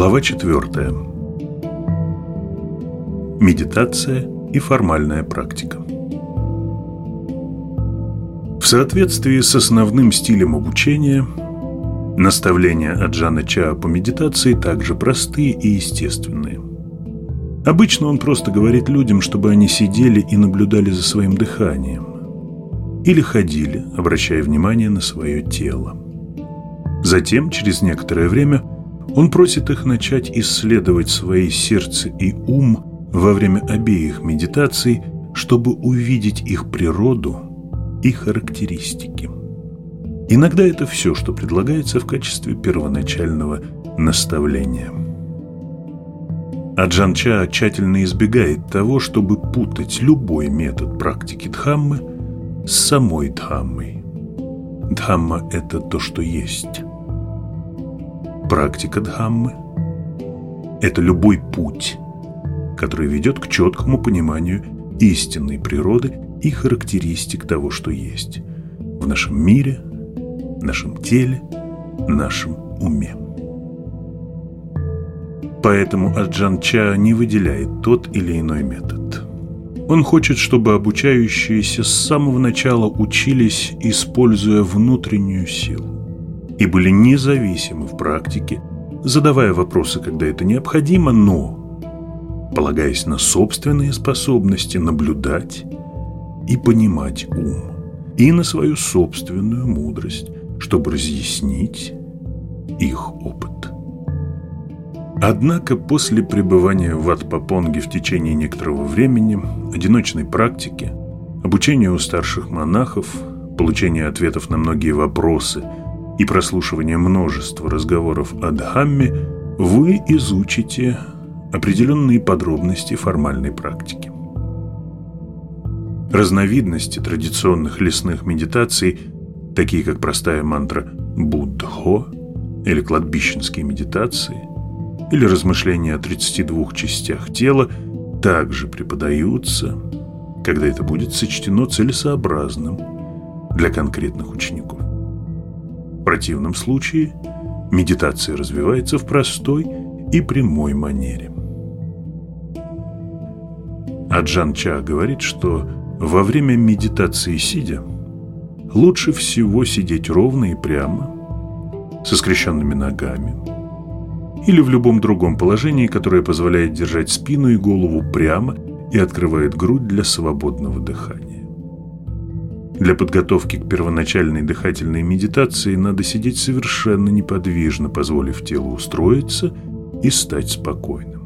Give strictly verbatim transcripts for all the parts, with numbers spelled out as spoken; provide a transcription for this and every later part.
Глава четвертая. Медитация и формальная практика. В соответствии с основным стилем обучения, наставления Аджана Чаа по медитации также простые и естественные. Обычно он просто говорит людям, чтобы они сидели и наблюдали за своим дыханием, или ходили, обращая внимание на свое тело. Затем, через некоторое время, он просит их начать исследовать свои сердце и ум во время обеих медитаций, чтобы увидеть их природу и характеристики. Иногда это все, что предлагается в качестве первоначального наставления. Аджан Чаа тщательно избегает того, чтобы путать любой метод практики Дхаммы с самой Дхаммой. Дхамма – это то, что есть. Практика Дхаммы – это любой путь, который ведет к четкому пониманию истинной природы и характеристик того, что есть в нашем мире, нашем теле, нашем уме. Поэтому Аджан Чаа не выделяет тот или иной метод. Он хочет, чтобы обучающиеся с самого начала учились, используя внутреннюю силу, и были независимы в практике, задавая вопросы, когда это необходимо, но полагаясь на собственные способности наблюдать и понимать ум, и на свою собственную мудрость, чтобы разъяснить их опыт. Однако после пребывания в Адпапонге в течение некоторого времени, одиночной практики, обучения у старших монахов, получения ответов на многие вопросы и прослушивания множества разговоров о Дхамме, вы изучите определенные подробности формальной практики. Разновидности традиционных лесных медитаций, такие как простая мантра Буддхо или кладбищенские медитации, или размышления о тридцати двух частях тела, также преподаются, когда это будет сочтено целесообразным для конкретных учеников. В противном случае медитация развивается в простой и прямой манере. Аджан Чаа говорит, что во время медитации сидя лучше всего сидеть ровно и прямо, со скрещенными ногами, или в любом другом положении, которое позволяет держать спину и голову прямо и открывает грудь для свободного дыхания. Для подготовки к первоначальной дыхательной медитации надо сидеть совершенно неподвижно, позволив телу устроиться и стать спокойным.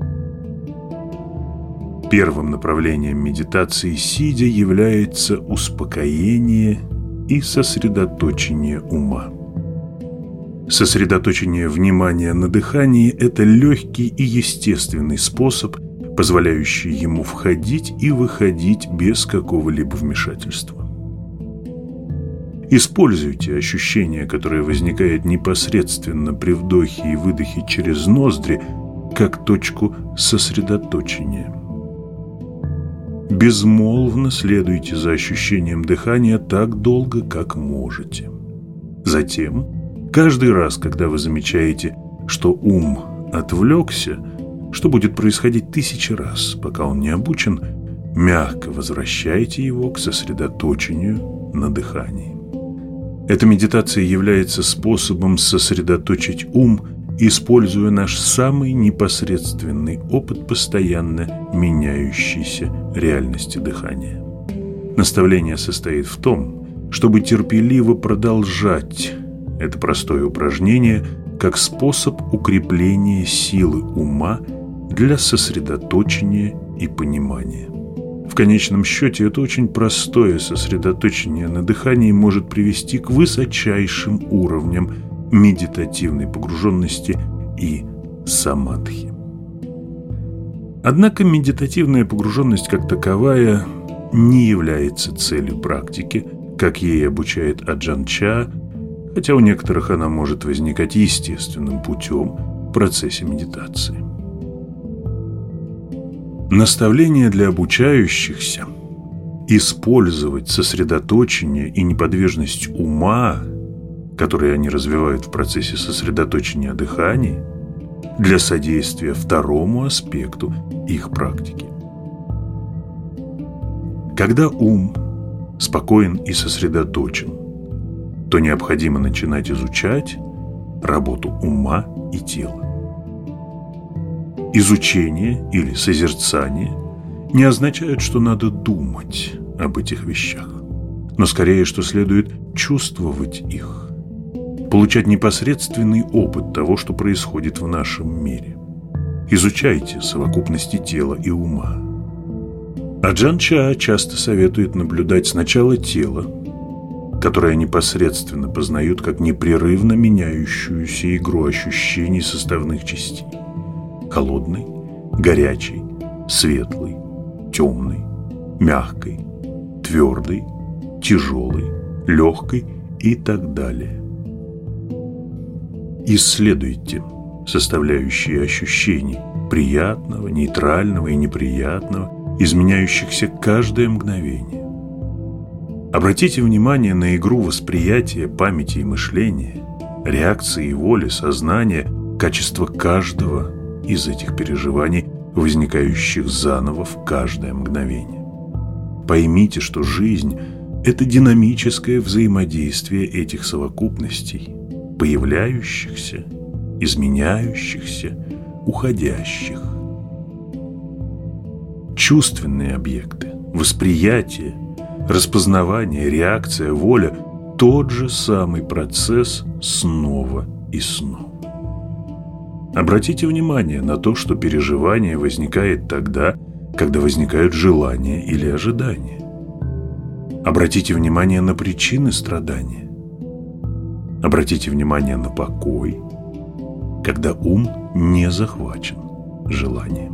Первым направлением медитации сидя является успокоение и сосредоточение ума. Сосредоточение внимания на дыхании – это легкий и естественный способ, позволяющий ему входить и выходить без какого-либо вмешательства. Используйте ощущение, которое возникает непосредственно при вдохе и выдохе через ноздри, как точку сосредоточения. Безмолвно следуйте за ощущением дыхания так долго, как можете. Затем, каждый раз, когда вы замечаете, что ум отвлекся, что будет происходить тысячи раз, пока он не обучен, мягко возвращайте его к сосредоточению на дыхании. Эта медитация является способом сосредоточить ум, используя наш самый непосредственный опыт постоянно меняющейся реальности дыхания. Наставление состоит в том, чтобы терпеливо продолжать это простое упражнение как способ укрепления силы ума для сосредоточения и понимания. В конечном счете, это очень простое сосредоточение на дыхании может привести к высочайшим уровням медитативной погруженности и самадхи. Однако медитативная погруженность как таковая не является целью практики, как ей обучает Аджан Чаа, хотя у некоторых она может возникать естественным путем в процессе медитации. Наставление для обучающихся использовать сосредоточение и неподвижность ума, которые они развивают в процессе сосредоточения дыхания, для содействия второму аспекту их практики. Когда ум спокоен и сосредоточен, то необходимо начинать изучать работу ума и тела. Изучение или созерцание не означает, что надо думать об этих вещах, но скорее, что следует чувствовать их, получать непосредственный опыт того, что происходит в нашем мире. Изучайте совокупности тела и ума. Аджан Ча часто советует наблюдать сначала тело, которое непосредственно познают как непрерывно меняющуюся игру ощущений составных частей: холодный, горячий, светлый, темный, мягкий, твердый, тяжелый, легкий и так далее. Исследуйте составляющие ощущений приятного, нейтрального и неприятного, изменяющихся каждое мгновение. Обратите внимание на игру восприятия, памяти и мышления, реакции и воли, сознания, качество каждого из этих переживаний, возникающих заново в каждое мгновение. Поймите, что жизнь – это динамическое взаимодействие этих совокупностей, появляющихся, изменяющихся, уходящих. Чувственные объекты, восприятие, распознавание, реакция, воля – тот же самый процесс снова и снова. Обратите внимание на то, что переживание возникает тогда, когда возникают желания или ожидания. Обратите внимание на причины страдания. Обратите внимание на покой, когда ум не захвачен желанием.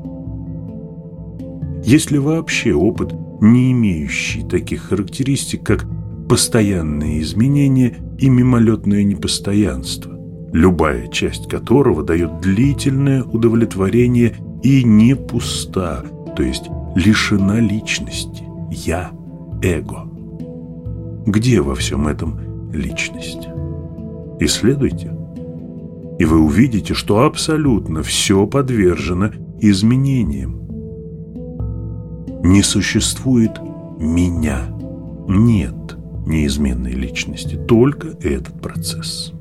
Есть ли вообще опыт, не имеющий таких характеристик, как постоянные изменения и мимолетное непостоянство, любая часть которого дает длительное удовлетворение и не пуста, то есть лишена личности, я, эго? Где во всем этом личность? Исследуйте, и вы увидите, что абсолютно все подвержено изменениям. Не существует «меня», нет неизменной личности, только этот процесс.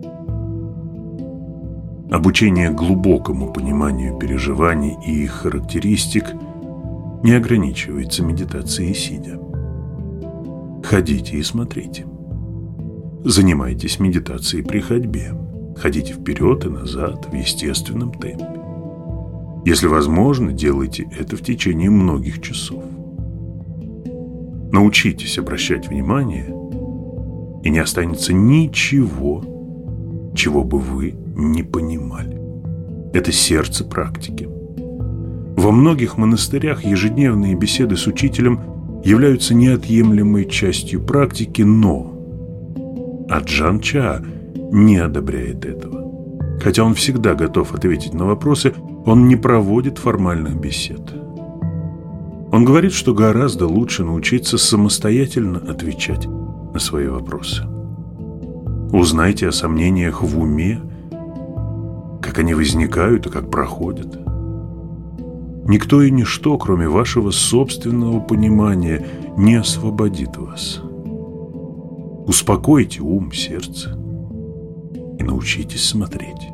Обучение глубокому пониманию переживаний и их характеристик не ограничивается медитацией сидя. Ходите и смотрите. Занимайтесь медитацией при ходьбе. Ходите вперед и назад в естественном темпе. Если возможно, делайте это в течение многих часов. Научитесь обращать внимание, и не останется ничего, чего бы вы не понимали. Это сердце практики. Во многих монастырях ежедневные беседы с учителем являются неотъемлемой частью практики, но Аджан Ча не одобряет этого. Хотя он всегда готов ответить на вопросы, он не проводит формальных бесед. Он говорит, что гораздо лучше научиться самостоятельно отвечать на свои вопросы. Узнайте о сомнениях в уме, как они возникают и как проходят. Никто и ничто, кроме вашего собственного понимания, не освободит вас. Успокойте ум, сердце и научитесь смотреть.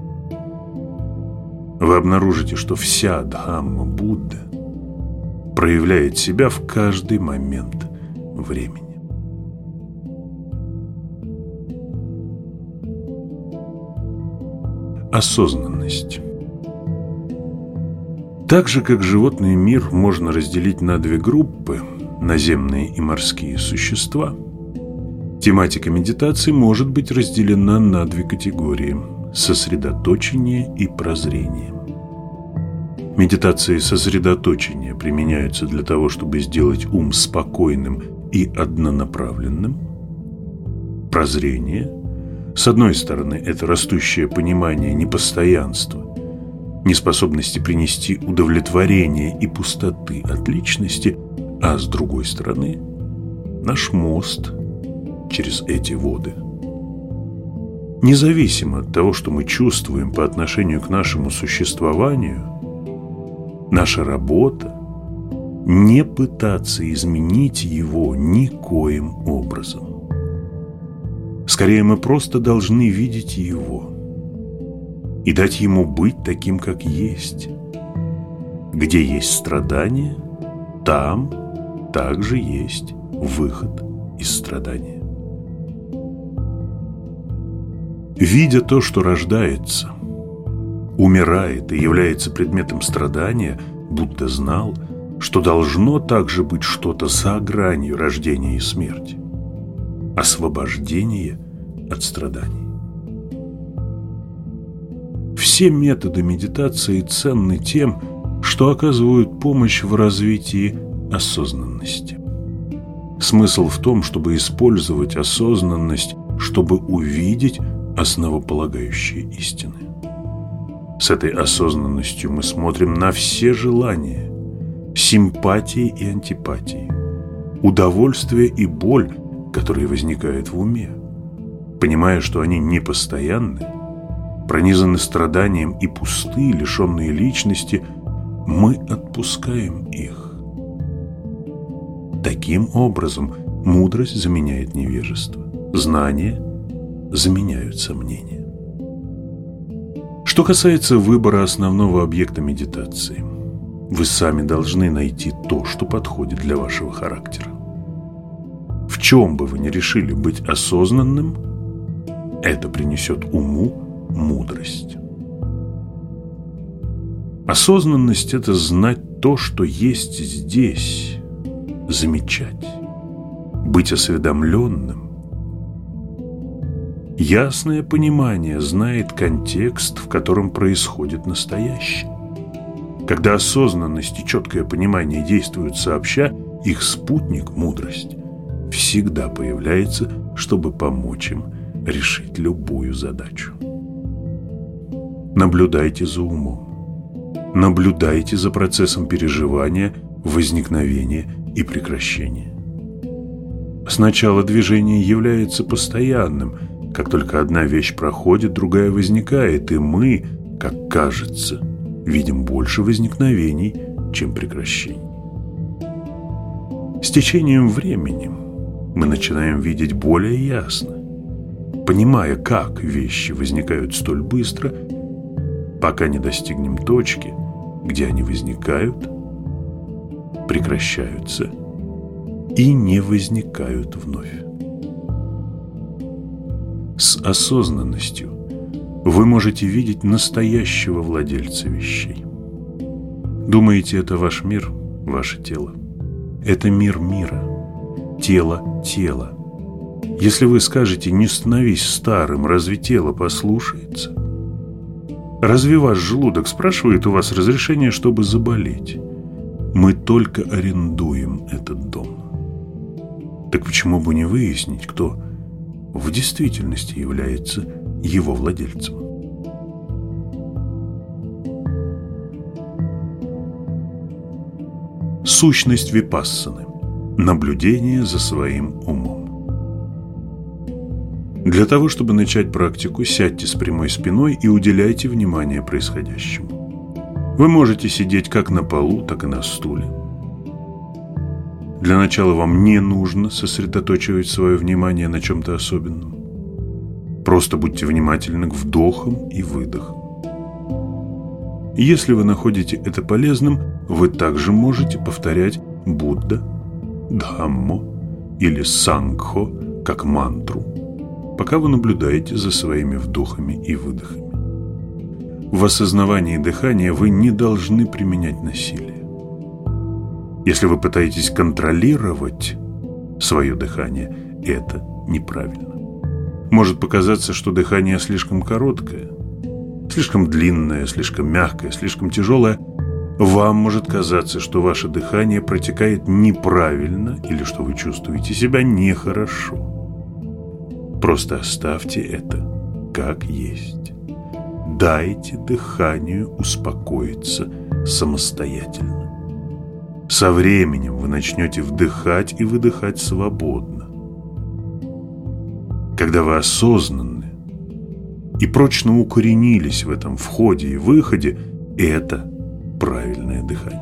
Вы обнаружите, что вся Дхамма Будды проявляет себя в каждый момент времени. Осознанность. Так же, как животный мир можно разделить на две группы – наземные и морские существа, тематика медитации может быть разделена на две категории – сосредоточение и прозрение. Медитации сосредоточения применяются для того, чтобы сделать ум спокойным и однонаправленным. Прозрение, с одной стороны, это растущее понимание непостоянства, неспособности принести удовлетворение и пустоты от личности, а с другой стороны, наш мост через эти воды. Независимо от того, что мы чувствуем по отношению к нашему существованию, наша работа – не пытаться изменить его никоим образом. Скорее, мы просто должны видеть его и дать ему быть таким, как есть. Где есть страдания, там также есть выход из страдания. Видя то, что рождается, умирает и является предметом страдания, Будда знал, что должно также быть что-то за гранью рождения и смерти, освобождение от страданий. Все методы медитации ценны тем, что оказывают помощь в развитии осознанности. Смысл в том, чтобы использовать осознанность, чтобы увидеть основополагающие истины. С этой осознанностью мы смотрим на все желания, симпатии и антипатии, удовольствие и боль, которые возникают в уме, понимая, что они непостоянны, пронизаны страданием и пусты, лишенные личности, мы отпускаем их. Таким образом, мудрость заменяет невежество, знания заменяют сомнения. Что касается выбора основного объекта медитации, вы сами должны найти то, что подходит для вашего характера. В чем бы вы ни решили быть осознанным, это принесет уму мудрость. Осознанность – это знать то, что есть здесь, замечать, быть осведомленным. Ясное понимание знает контекст, в котором происходит настоящее. Когда осознанность и четкое понимание действуют сообща, их спутник, мудрость, всегда появляется, чтобы помочь им решить любую задачу. Наблюдайте за умом. Наблюдайте за процессом переживания, возникновения и прекращения. Сначала движение является постоянным. Как только одна вещь проходит, другая возникает, и мы, как кажется, видим больше возникновений, чем прекращений. С течением времени мы начинаем видеть более ясно, понимая, как вещи возникают столь быстро, пока не достигнем точки, где они возникают, прекращаются и не возникают вновь. С осознанностью вы можете видеть настоящего владельца вещей. Думаете, это ваш мир, ваше тело? Это мир мира, тело тела. Если вы скажете «не становись старым», разве тело послушается? Разве ваш желудок спрашивает у вас разрешения, чтобы заболеть? Мы только арендуем этот дом. Так почему бы не выяснить, кто в действительности является его владельцем? Сущность випассаны – наблюдение за своим умом. Для того, чтобы начать практику, сядьте с прямой спиной и уделяйте внимание происходящему. Вы можете сидеть как на полу, так и на стуле. Для начала вам не нужно сосредоточивать свое внимание на чем-то особенном. Просто будьте внимательны к вдохам и выдохам. Если вы находите это полезным, вы также можете повторять Будда, Дхаммо или Сангхо как мантру, пока вы наблюдаете за своими вдохами и выдохами. В осознавании дыхания вы не должны применять насилие. Если вы пытаетесь контролировать свое дыхание, это неправильно. Может показаться, что дыхание слишком короткое, слишком длинное, слишком мягкое, слишком тяжелое. Вам может казаться, что ваше дыхание протекает неправильно или что вы чувствуете себя нехорошо. Просто оставьте это как есть. Дайте дыханию успокоиться самостоятельно. Со временем вы начнете вдыхать и выдыхать свободно. Когда вы осознанны, и прочно укоренились в этом входе и выходе, это правильное дыхание.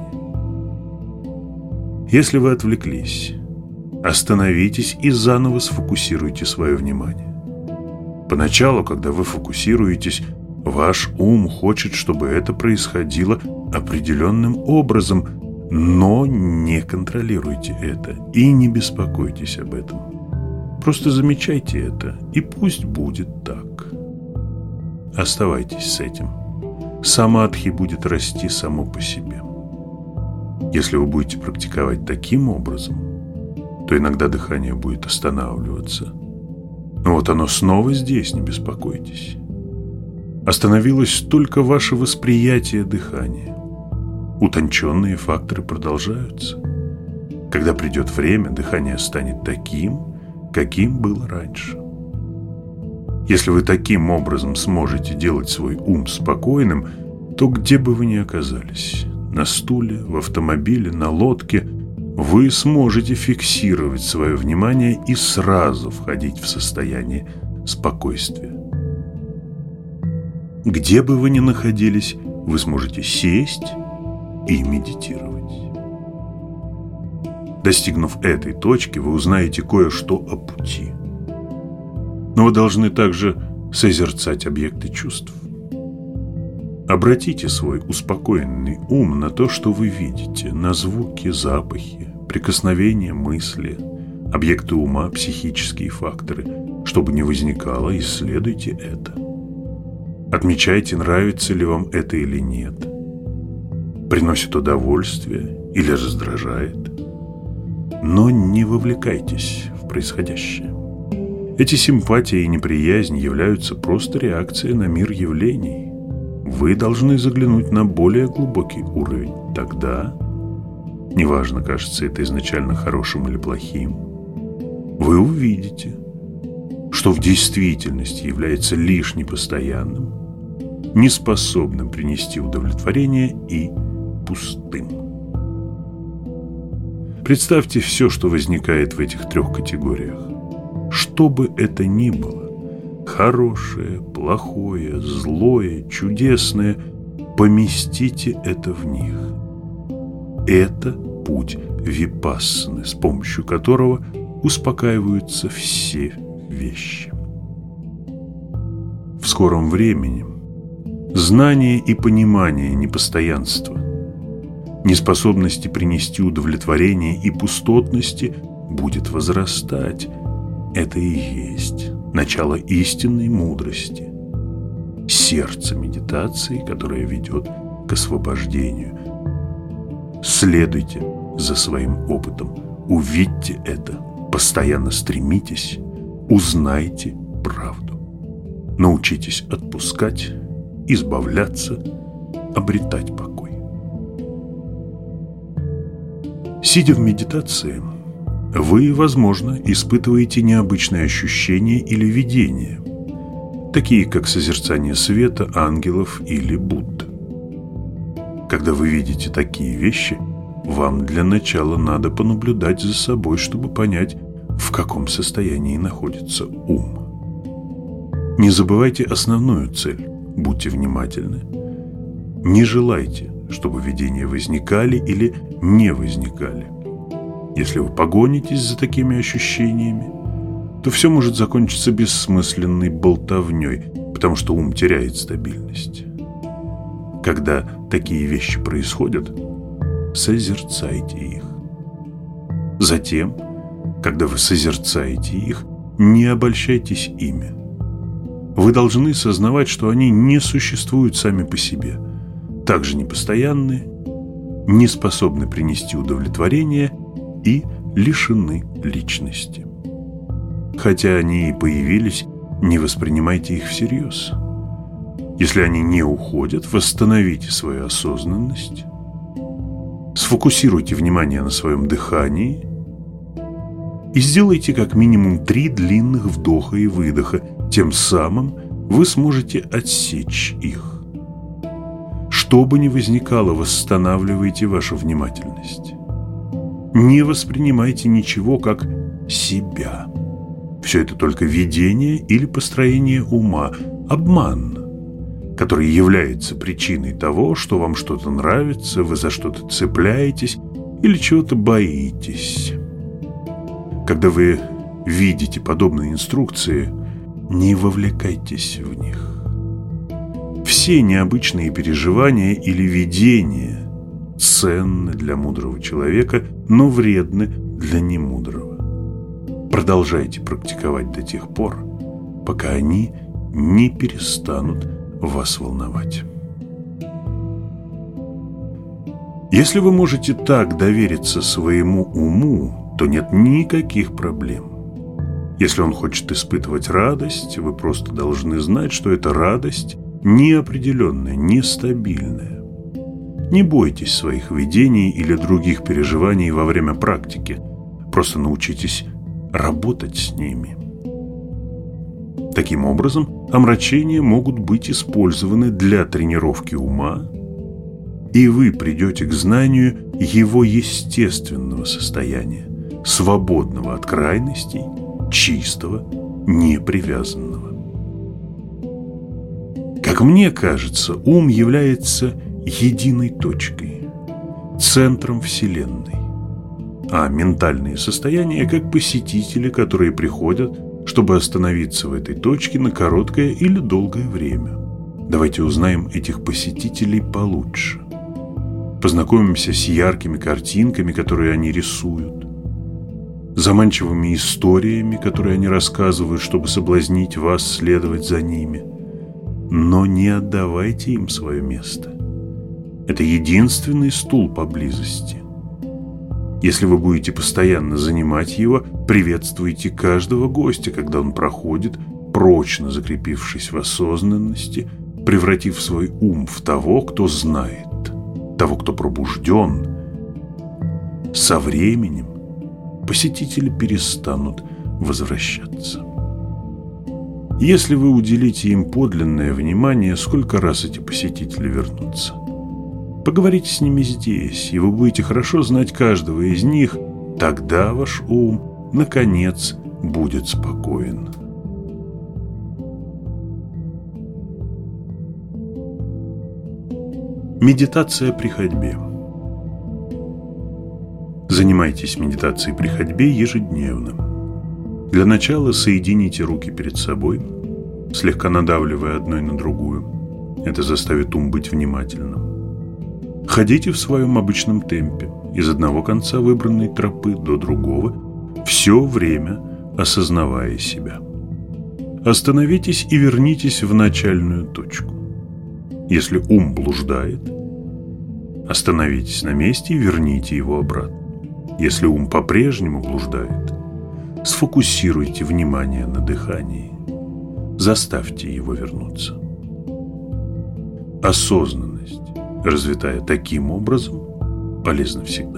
Если вы отвлеклись, остановитесь и заново сфокусируйте свое внимание. Поначалу, когда вы фокусируетесь, ваш ум хочет, чтобы это происходило определенным образом, но не контролируйте это и не беспокойтесь об этом. Просто замечайте это, и пусть будет так. Оставайтесь с этим. Самадхи будет расти само по себе. Если вы будете практиковать таким образом, то иногда дыхание будет останавливаться. Но вот оно снова здесь, не беспокойтесь. Остановилось только ваше восприятие дыхания. Утонченные факторы продолжаются. Когда придет время, дыхание станет таким, каким было раньше. Если вы таким образом сможете делать свой ум спокойным, то где бы вы ни оказались, на стуле, в автомобиле, на лодке, вы сможете фиксировать свое внимание и сразу входить в состояние спокойствия. Где бы вы ни находились, вы сможете сесть и медитировать. Достигнув этой точки, вы узнаете кое-что о пути. Но вы должны также созерцать объекты чувств. Обратите свой успокоенный ум на то, что вы видите, на звуки, запахи, прикосновения, мысли, объекты ума, психические факторы. Чтобы не возникало, исследуйте это. Отмечайте, нравится ли вам это или нет. Приносит удовольствие или раздражает. Но не вовлекайтесь в происходящее. Эти симпатии и неприязнь являются просто реакцией на мир явлений. Вы должны заглянуть на более глубокий уровень. Тогда, неважно, кажется это изначально хорошим или плохим, вы увидите, что в действительности является лишь непостоянным, неспособным принести удовлетворение и пустым. Представьте все, что возникает в этих трех категориях. Что бы это ни было, хорошее, плохое, злое, чудесное, поместите это в них. Это путь випассаны, с помощью которого успокаиваются все вещи. В скором времени знание и понимание непостоянства, неспособности принести удовлетворение и пустотности будет возрастать. Это и есть начало истинной мудрости, сердце медитации, которое ведет к освобождению. Следуйте за своим опытом, увидьте это, постоянно стремитесь, узнайте правду. Научитесь отпускать, избавляться, обретать покой. Сидя в медитации, вы, возможно, испытываете необычные ощущения или видения, такие как созерцание света, ангелов или Будды. Когда вы видите такие вещи, вам для начала надо понаблюдать за собой, чтобы понять, в каком состоянии находится ум. Не забывайте основную цель, будьте внимательны. Не желайте, чтобы видения возникали или не возникали. Если вы погонитесь за такими ощущениями, то все может закончиться бессмысленной болтовней, потому что ум теряет стабильность. Когда такие вещи происходят, созерцайте их. Затем, когда вы созерцаете их, не обольщайтесь ими. Вы должны сознавать, что они не существуют сами по себе, также непостоянны, не способны принести удовлетворение и лишены личности. Хотя они и появились, не воспринимайте их всерьез. Если они не уходят, восстановите свою осознанность, сфокусируйте внимание на своем дыхании и сделайте как минимум три длинных вдоха и выдоха. Тем самым вы сможете отсечь их. Что бы ни возникало, восстанавливайте вашу внимательность. Не воспринимайте ничего как себя. Все это только видение или построение ума. обман, который является причиной того, что вам что-то нравится, вы за что-то цепляетесь или чего-то боитесь. Когда вы видите подобные инструкции, не вовлекайтесь в них. Все необычные переживания или видения ценны для мудрого человека, но вредны для немудрого. Продолжайте практиковать до тех пор, пока они не перестанут вас волновать. Если вы можете так довериться своему уму, то нет никаких проблем. Если он хочет испытывать радость, вы просто должны знать, что эта радость неопределенная, нестабильная. Не бойтесь своих видений или других переживаний во время практики. Просто научитесь работать с ними. Таким образом, омрачения могут быть использованы для тренировки ума, и вы придете к знанию его естественного состояния, свободного от крайностей, чистого, непривязанного. Как мне кажется, ум является единой точкой, центром Вселенной, а ментальные состояния как посетители, которые приходят, чтобы остановиться в этой точке на короткое или долгое время. Давайте узнаем этих посетителей получше. Познакомимся с яркими картинками, которые они рисуют, заманчивыми историями, которые они рассказывают, чтобы соблазнить вас следовать за ними. Но не отдавайте им свое место. Это единственный стул поблизости. Если вы будете постоянно занимать его, приветствуйте каждого гостя, когда он проходит, прочно закрепившись в осознанности, превратив свой ум в того, кто знает, того, кто пробужден. Со временем посетители перестанут возвращаться. Если вы уделите им подлинное внимание, сколько раз эти посетители вернутся? Поговорите с ними здесь, и вы будете хорошо знать каждого из них. Тогда ваш ум, наконец, будет спокоен. Медитация при ходьбе. Занимайтесь медитацией при ходьбе ежедневно. Для начала соедините руки перед собой, слегка надавливая одной на другую. Это заставит ум быть внимательным. Ходите в своем обычном темпе, из одного конца выбранной тропы до другого, все время осознавая себя. Остановитесь и вернитесь в начальную точку. Если ум блуждает, остановитесь на месте и верните его обратно. Если ум по-прежнему блуждает, сфокусируйте внимание на дыхании. Заставьте его вернуться. Осознанность, развитая таким образом, полезна всегда.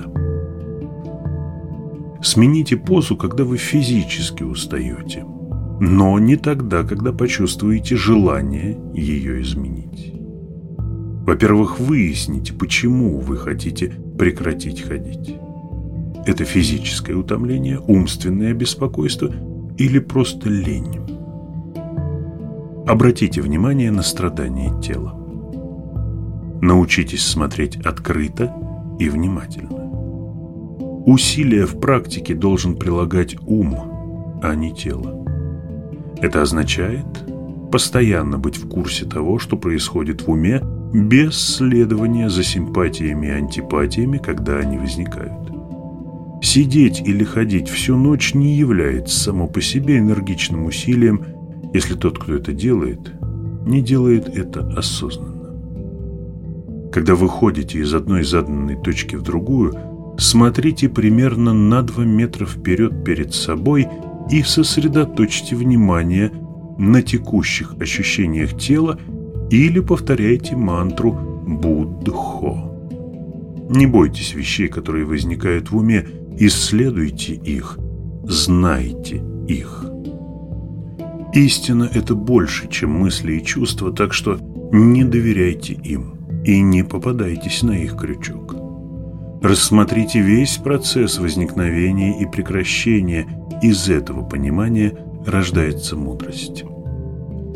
Смените позу, когда вы физически устаете, но не тогда, когда почувствуете желание ее изменить. Во-первых, выясните, почему вы хотите прекратить ходить. Это физическое утомление, умственное беспокойство или просто лень. Обратите внимание на страдания тела. Научитесь смотреть открыто и внимательно. Усилия в практике должен прилагать ум, а не тело. Это означает постоянно быть в курсе того, что происходит в уме, без следования за симпатиями и антипатиями, когда они возникают. Сидеть или ходить всю ночь не является само по себе энергичным усилием, если тот, кто это делает, не делает это осознанно. Когда вы ходите из одной заданной точки в другую, смотрите примерно на два метра вперед перед собой и сосредоточьте внимание на текущих ощущениях тела или повторяйте мантру Буддхо. Не бойтесь вещей, которые возникают в уме, исследуйте их, знайте их. Истина – это больше, чем мысли и чувства, так что не доверяйте им и не попадайтесь на их крючок. Рассмотрите весь процесс возникновения и прекращения. Из этого понимания рождается мудрость.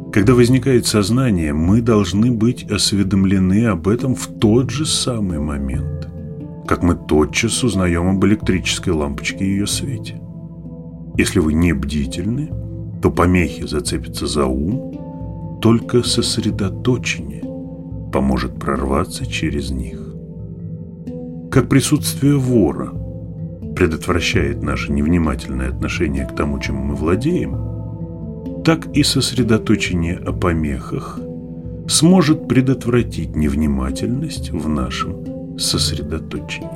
Когда возникает сознание, мы должны быть осведомлены об этом в тот же самый момент, как мы тотчас узнаем об электрической лампочке и ее свете. Если вы не бдительны, то помехи зацепятся за ум, только сосредоточение поможет прорваться через них. Как присутствие вора предотвращает наше невнимательное отношение к тому, чем мы владеем, так и сосредоточение о помехах сможет предотвратить невнимательность в нашем сосредоточении.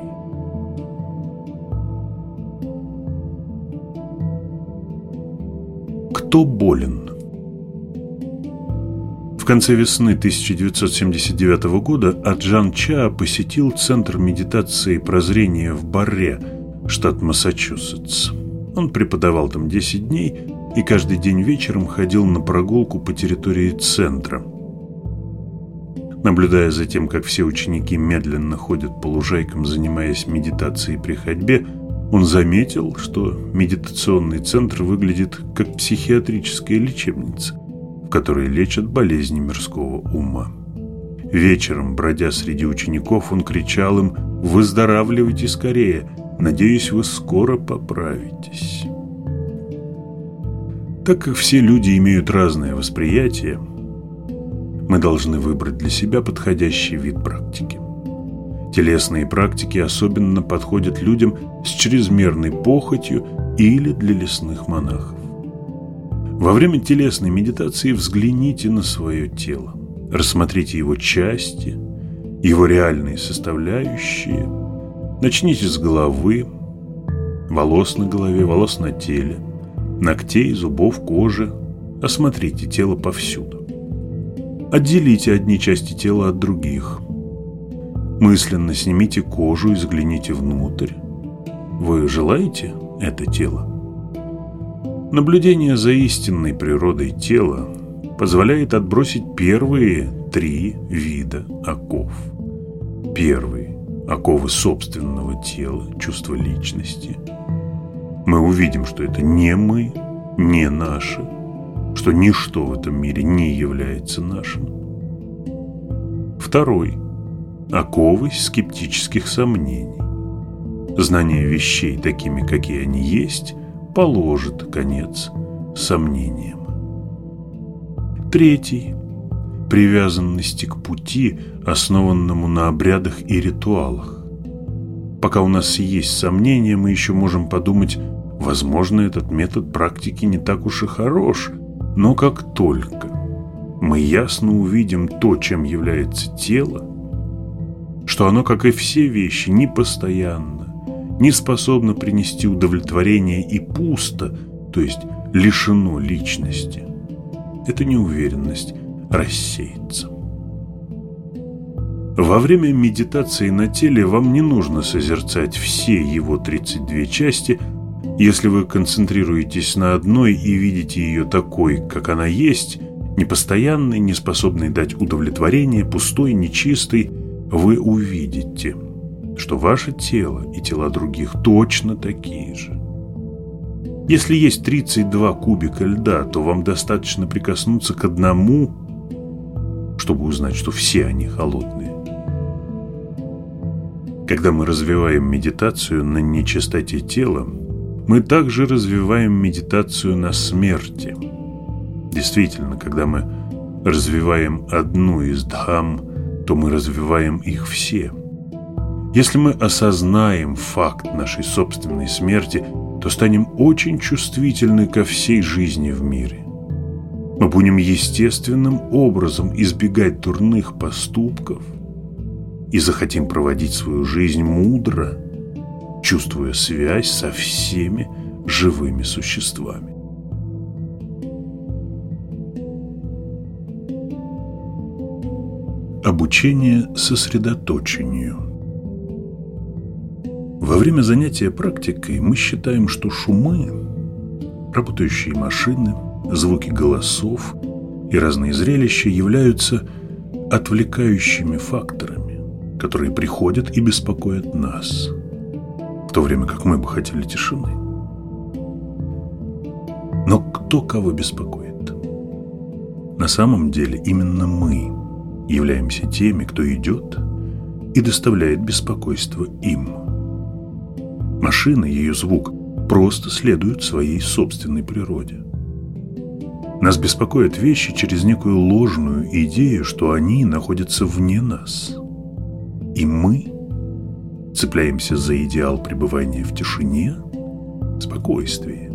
Кто болен? В конце весны тысяча девятьсот семьдесят девятого года Аджан Ча посетил Центр медитации и прозрения в Барре, штат Массачусетс. Он преподавал там десять дней и каждый день вечером ходил на прогулку по территории центра. Наблюдая за тем, как все ученики медленно ходят по лужайкам, занимаясь медитацией при ходьбе, он заметил, что медитационный центр выглядит как психиатрическая лечебница, в которой лечат болезни мирского ума. Вечером, бродя среди учеников, он кричал им: «Выздоравливайте скорее! Надеюсь, вы скоро поправитесь». Так как все люди имеют разное восприятие, мы должны выбрать для себя подходящий вид практики. Телесные практики особенно подходят людям с чрезмерной похотью или для лесных монахов. Во время телесной медитации взгляните на свое тело, рассмотрите его части, его реальные составляющие. Начните с головы, волос на голове, волос на теле, ногтей, зубов, кожи. Осмотрите тело повсюду. Отделите одни части тела от других. Мысленно снимите кожу и загляните внутрь. Вы желаете это тело? Наблюдение за истинной природой тела позволяет отбросить первые три вида оков. Первый – оковы собственного тела, чувство личности. Мы увидим, что это не мы, не наше, что ничто в этом мире не является нашим. Второй – оковы скептических сомнений. Знание вещей такими, какие они есть, положит конец сомнениям. Третий – привязанности к пути, основанному на обрядах и ритуалах. Пока у нас есть сомнения, мы еще можем подумать: возможно, этот метод практики не так уж и хорош, но как только мы ясно увидим то, чем является тело, что оно, как и все вещи, непостоянно, не способно принести удовлетворение и пусто, то есть лишено личности, эта неуверенность рассеется. Во время медитации на теле вам не нужно созерцать все его тридцать две части. Если вы концентрируетесь на одной и видите ее такой, как она есть, непостоянной, неспособной дать удовлетворение, пустой, нечистой, вы увидите, что ваше тело и тела других точно такие же. Если есть тридцать два кубика льда, то вам достаточно прикоснуться к одному, чтобы узнать, что все они холодные. Когда мы развиваем медитацию на нечистоте тела, мы также развиваем медитацию на смерти. Действительно, когда мы развиваем одну из дхам, то мы развиваем их все. Если мы осознаем факт нашей собственной смерти, то станем очень чувствительны ко всей жизни в мире. Мы будем естественным образом избегать дурных поступков и захотим проводить свою жизнь мудро, чувствуя связь со всеми живыми существами. Обучение сосредоточению. Во время занятия практикой мы считаем, что шумы, работающие машины, звуки голосов и разные зрелища являются отвлекающими факторами, которые приходят и беспокоят нас, в то время как мы бы хотели тишины. Но кто кого беспокоит? На самом деле именно мы являемся теми, кто идет и доставляет беспокойство им. Машина, ее звук, просто следуют своей собственной природе. Нас беспокоят вещи через некую ложную идею, что они находятся вне нас. И мы цепляемся за идеал пребывания в тишине, спокойствии.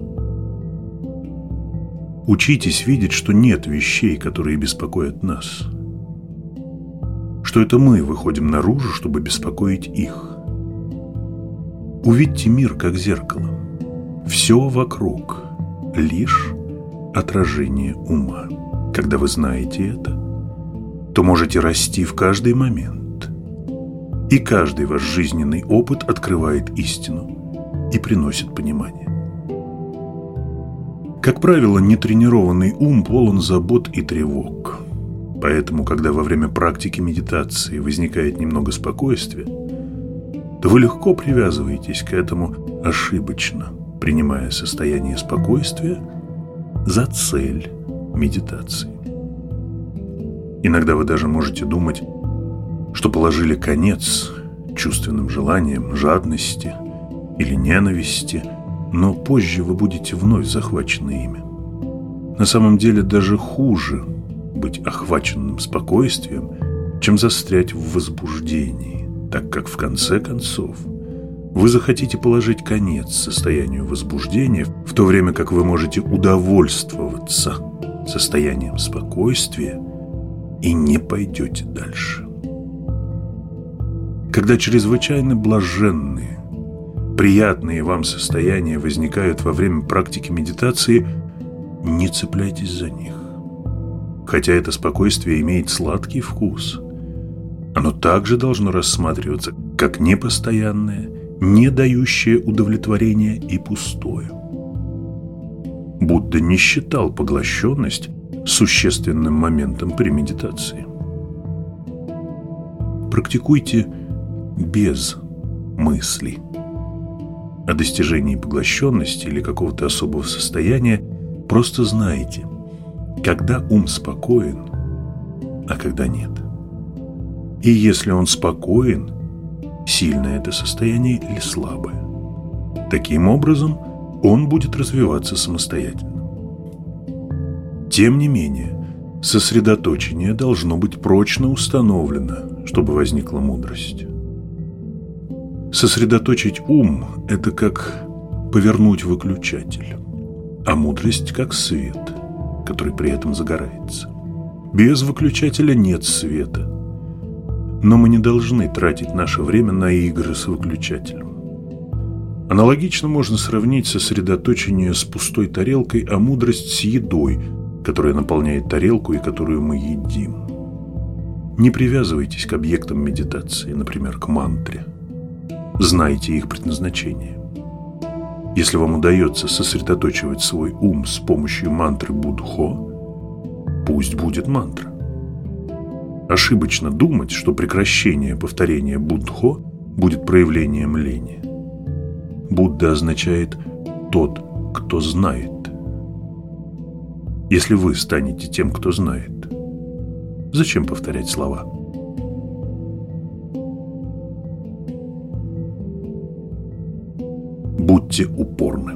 Учитесь видеть, что нет вещей, которые беспокоят нас. Что это мы выходим наружу, чтобы беспокоить их. Увидьте мир как зеркало. Все вокруг лишь отражение ума. Когда вы знаете это, то можете расти в каждый момент. И каждый ваш жизненный опыт открывает истину и приносит понимание. Как правило, нетренированный ум полон забот и тревог. Поэтому, когда во время практики медитации возникает немного спокойствия, то вы легко привязываетесь к этому ошибочно, принимая состояние спокойствия за цель медитации. Иногда вы даже можете думать, что положили конец чувственным желаниям, жадности или ненависти, но позже вы будете вновь захвачены ими. На самом деле даже хуже быть охваченным спокойствием, чем застрять в возбуждении, так как в конце концов вы захотите положить конец состоянию возбуждения, в то время как вы можете удовольствоваться состоянием спокойствия и не пойдете дальше. Когда чрезвычайно блаженные, приятные вам состояния возникают во время практики медитации, не цепляйтесь за них. Хотя это спокойствие имеет сладкий вкус, оно также должно рассматриваться как непостоянное, не дающее удовлетворения и пустое. Будда не считал поглощенность существенным моментом при медитации. Практикуйте без мысли. О достижении поглощенности или какого-то особого состояния просто знайте, когда ум спокоен, а когда нет. И если он спокоен, сильное это состояние или слабое. Таким образом, он будет развиваться самостоятельно. Тем не менее, сосредоточение должно быть прочно установлено, чтобы возникла мудрость. Сосредоточить ум – это как повернуть выключатель, а мудрость – как свет, который при этом загорается. Без выключателя нет света, но мы не должны тратить наше время на игры с выключателем. Аналогично можно сравнить сосредоточение с пустой тарелкой, а мудрость с едой, которая наполняет тарелку и которую мы едим. Не привязывайтесь к объектам медитации, например, к мантре. Знайте их предназначение. Если вам удается сосредоточивать свой ум с помощью мантры Будхо, пусть будет мантра. Ошибочно думать, что прекращение повторения Будхо будет проявлением лени. Будда означает «тот, кто знает». Если вы станете тем, кто знает, зачем повторять слова? Будьте упорны.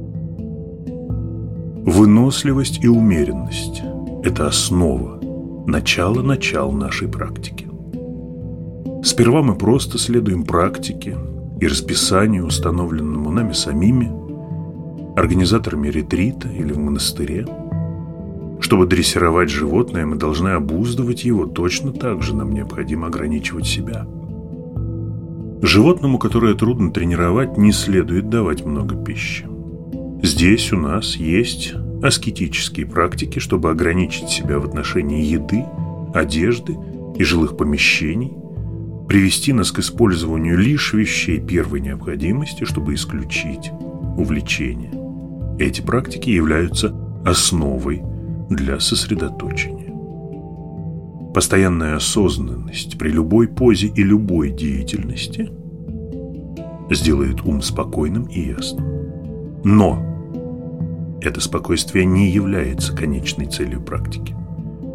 Выносливость и умеренность – это основа, начало-начал нашей практики. Сперва мы просто следуем практике и расписанию, установленному нами самими, организаторами ретрита или в монастыре. Чтобы дрессировать животное, мы должны обуздывать его, точно так же нам необходимо ограничивать себя. Животному, которое трудно тренировать, не следует давать много пищи. Здесь у нас есть аскетические практики, чтобы ограничить себя в отношении еды, одежды и жилых помещений, привести нас к использованию лишь вещей первой необходимости, чтобы исключить увлечение. Эти практики являются основой для сосредоточения. Постоянная осознанность при любой позе и любой деятельности сделает ум спокойным и ясным. Но это спокойствие не является конечной целью практики.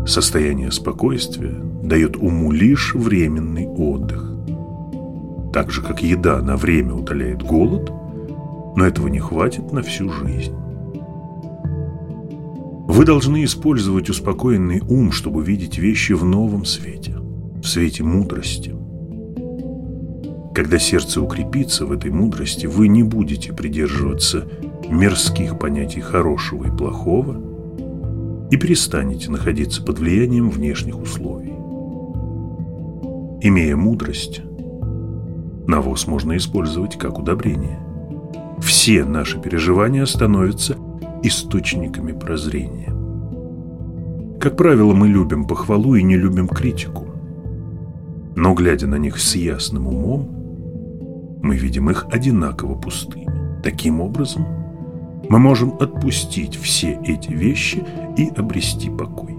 Состояние спокойствия дает уму лишь временный отдых. Так же, как еда на время утоляет голод, но этого не хватит на всю жизнь. Вы должны использовать успокоенный ум, чтобы видеть вещи в новом свете, в свете мудрости. Когда сердце укрепится в этой мудрости, вы не будете придерживаться мирских понятий хорошего и плохого и перестанете находиться под влиянием внешних условий. Имея мудрость, навоз можно использовать как удобрение. Все наши переживания становятся источниками прозрения. Как правило, мы любим похвалу и не любим критику. Но, глядя на них с ясным умом, мы видим их одинаково пустыми. Таким образом, мы можем отпустить все эти вещи и обрести покой.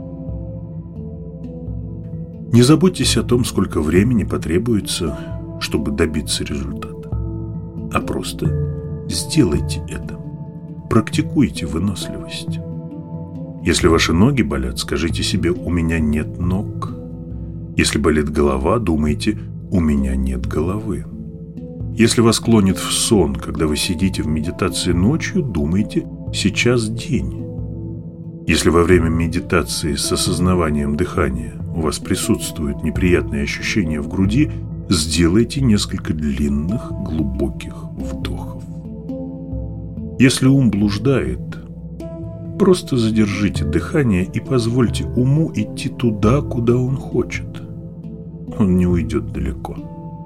Не заботьтесь о том, сколько времени потребуется, чтобы добиться результата, а просто сделайте это. Практикуйте выносливость. Если ваши ноги болят, скажите себе: «У меня нет ног». Если болит голова, думайте: «У меня нет головы». Если вас клонит в сон, когда вы сидите в медитации ночью, думайте: «Сейчас день». Если во время медитации с осознаванием дыхания у вас присутствуют неприятные ощущения в груди, сделайте несколько длинных, глубоких вдохов. Если ум блуждает, просто задержите дыхание и позвольте уму идти туда, куда он хочет. Он не уйдет далеко.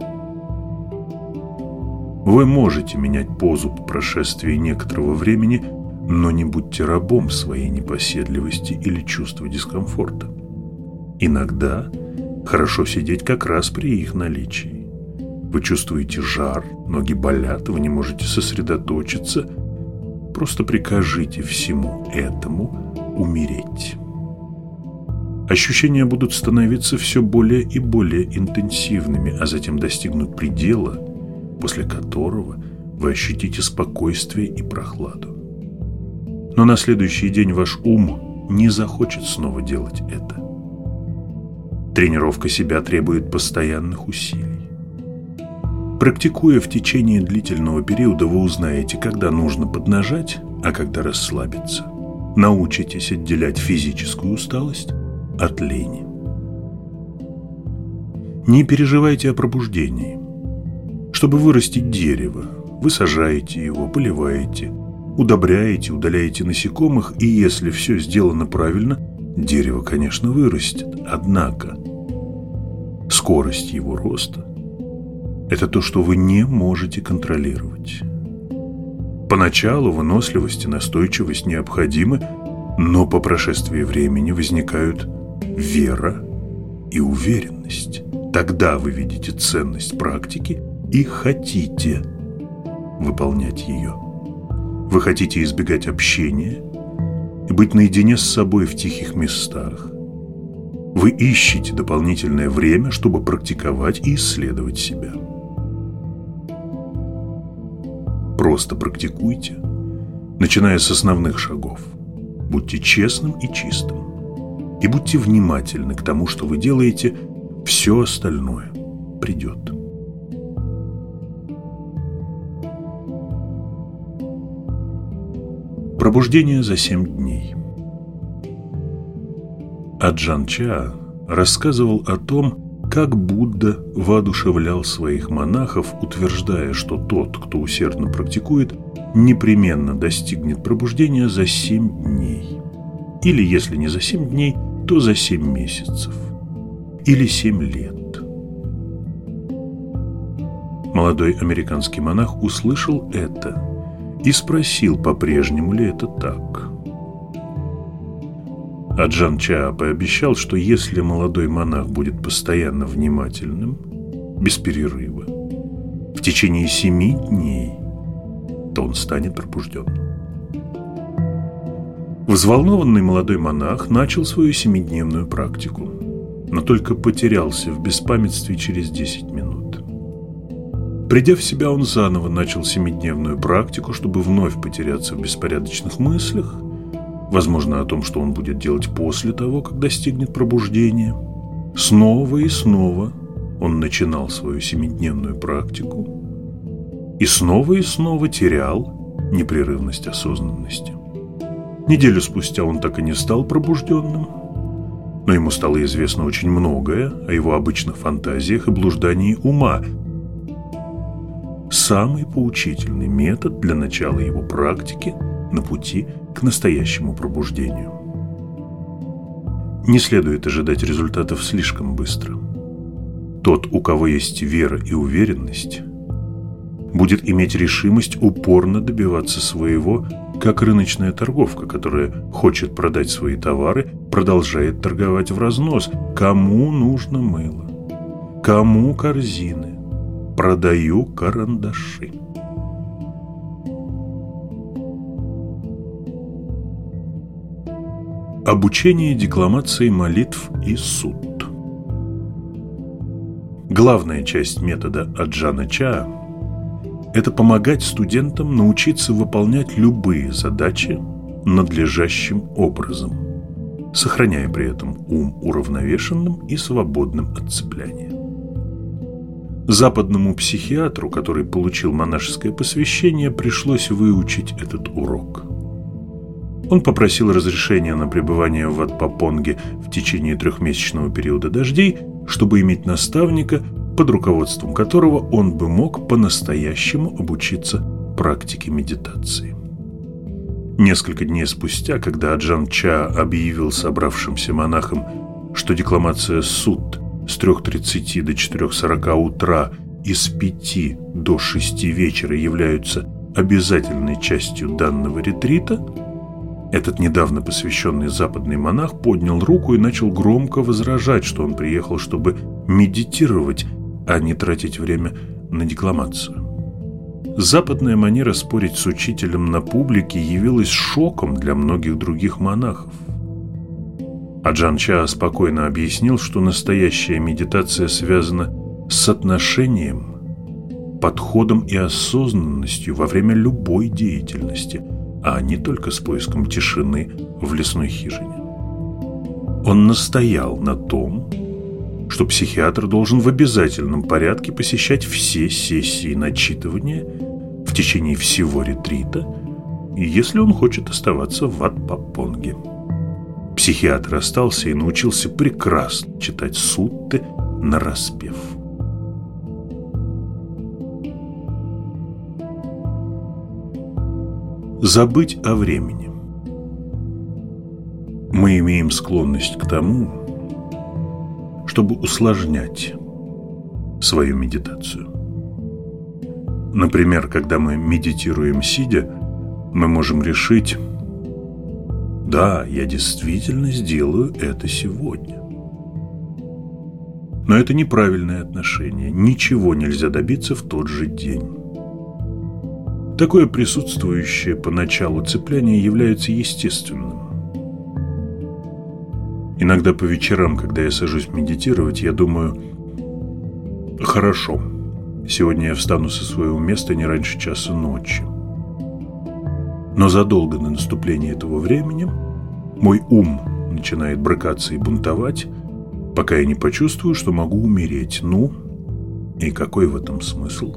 Вы можете менять позу по прошествии некоторого времени, но не будьте рабом своей непоседливости или чувства дискомфорта. Иногда хорошо сидеть как раз при их наличии. Вы чувствуете жар, ноги болят, вы не можете сосредоточиться. Просто прикажите всему этому умереть. Ощущения будут становиться все более и более интенсивными, а затем достигнут предела, после которого вы ощутите спокойствие и прохладу. Но на следующий день ваш ум не захочет снова делать это. Тренировка себя требует постоянных усилий. Практикуя в течение длительного периода, вы узнаете, когда нужно поднажать, а когда расслабиться. Научитесь отделять физическую усталость от лени. Не переживайте о пробуждении. Чтобы вырастить дерево, вы сажаете его, поливаете, удобряете, удаляете насекомых, и если все сделано правильно, дерево, конечно, вырастет. Однако скорость его роста – это то, что вы не можете контролировать. Поначалу выносливость и настойчивость необходимы, но по прошествии времени возникают вера и уверенность. Тогда вы видите ценность практики и хотите выполнять ее. Вы хотите избегать общения и быть наедине с собой в тихих местах. Вы ищете дополнительное время, чтобы практиковать и исследовать себя. Просто практикуйте, начиная с основных шагов. Будьте честным и чистым. И будьте внимательны к тому, что вы делаете. Все остальное придет. Пробуждение за семь дней. Аджан Ча рассказывал о том, как Будда воодушевлял своих монахов, утверждая, что тот, кто усердно практикует, непременно достигнет пробуждения за семь дней. Или, если не за семь дней, то за семь месяцев. Или семь лет. Молодой американский монах услышал это и спросил, по-прежнему ли это так. Аджан Ча пообещал, что если молодой монах будет постоянно внимательным, без перерыва, в течение семи дней, то он станет пробужденным. Взволнованный молодой монах начал свою семидневную практику, но только потерялся в беспамятстве через десять минут. Придя в себя, он заново начал семидневную практику, чтобы вновь потеряться в беспорядочных мыслях, возможно, о том, что он будет делать после того, как достигнет пробуждения. Снова и снова он начинал свою семидневную практику и снова и снова терял непрерывность осознанности. Неделю спустя он так и не стал пробужденным, но ему стало известно очень многое о его обычных фантазиях и блуждании ума. Самый поучительный метод для начала его практики на пути к настоящему пробуждению. Не следует ожидать результатов слишком быстро. Тот, у кого есть вера и уверенность, будет иметь решимость упорно добиваться своего, как рыночная торговка, которая хочет продать свои товары, продолжает торговать в разнос. Кому нужно мыло? Кому корзины? Продаю карандаши. Обучение декламации молитв и суд. Главная часть метода Аджана Чаа – это помогать студентам научиться выполнять любые задачи надлежащим образом, сохраняя при этом ум уравновешенным и свободным от цепляния. Западному психиатру, который получил монашеское посвящение, пришлось выучить этот урок. Он попросил разрешения на пребывание в Ватпапонге в течение трехмесячного периода дождей, чтобы иметь наставника, под руководством которого он бы мог по-настоящему обучиться практике медитации. Несколько дней спустя, когда Аджан Чаа объявил собравшимся монахам, что декламация суд с трёх тридцати до четырёх сорока утра и с пяти до шести вечера являются обязательной частью данного ретрита, этот недавно посвященный западный монах поднял руку и начал громко возражать, что он приехал, чтобы медитировать, а не тратить время на декламацию. Западная манера спорить с учителем на публике явилась шоком для многих других монахов. Аджан Чаа спокойно объяснил, что настоящая медитация связана с отношением, подходом и осознанностью во время любой деятельности, а не только с поиском тишины в лесной хижине. Он настоял на том, что психиатр должен в обязательном порядке посещать все сессии начитывания в течение всего ретрита, если он хочет оставаться в Ватпапонге. Психиатр остался и научился прекрасно читать сутты нараспев. Забыть о времени. Мы имеем склонность к тому, чтобы усложнять свою медитацию. Например, когда мы медитируем сидя, мы можем решить: да, я действительно сделаю это сегодня. Но это неправильное отношение. Ничего нельзя добиться в тот же день. Такое присутствующее поначалу цепляние является естественным. Иногда по вечерам, когда я сажусь медитировать, я думаю: хорошо, сегодня я встану со своего места не раньше часа ночи. Но задолго до наступления этого времени мой ум начинает брыкаться и бунтовать, пока я не почувствую, что могу умереть. Ну, и какой в этом смысл?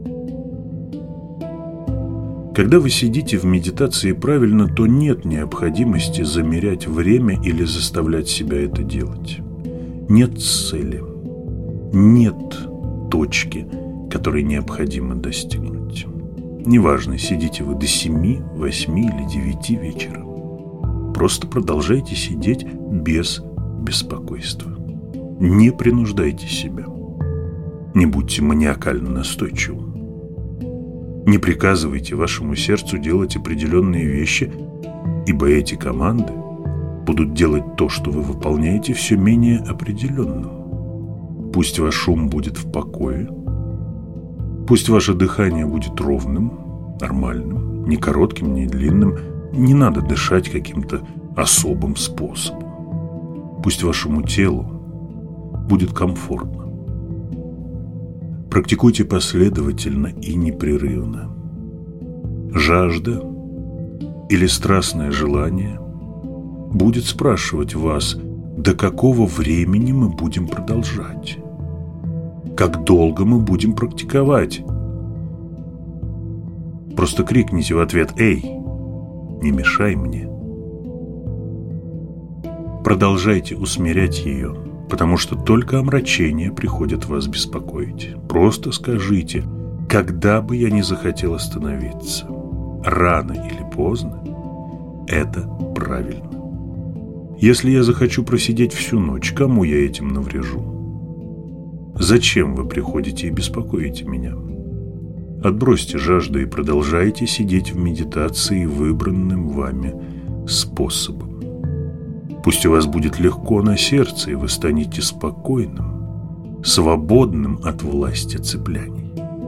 Когда вы сидите в медитации правильно, то нет необходимости замерять время или заставлять себя это делать. Нет цели, нет точки, которой необходимо достигнуть. Неважно, сидите вы до семи, восьми или девяти вечера. Просто продолжайте сидеть без беспокойства. Не принуждайте себя. Не будьте маниакально настойчивым. Не приказывайте вашему сердцу делать определенные вещи, ибо эти команды будут делать то, что вы выполняете, все менее определенным. Пусть ваш ум будет в покое, пусть ваше дыхание будет ровным, нормальным, не коротким, не длинным. Не надо дышать каким-то особым способом. Пусть вашему телу будет комфортно. Практикуйте последовательно и непрерывно. Жажда или страстное желание будет спрашивать вас, до какого времени мы будем продолжать, как долго мы будем практиковать. Просто крикните в ответ: «Эй, не мешай мне». Продолжайте усмирять ее, потому что только омрачение приходит вас беспокоить. Просто скажите: когда бы я ни захотел остановиться, рано или поздно, это правильно. Если я захочу просидеть всю ночь, кому я этим наврежу? Зачем вы приходите и беспокоите меня? Отбросьте жажду и продолжайте сидеть в медитации выбранным вами способом. Пусть у вас будет легко на сердце, и вы станете спокойным, свободным от власти цепляний.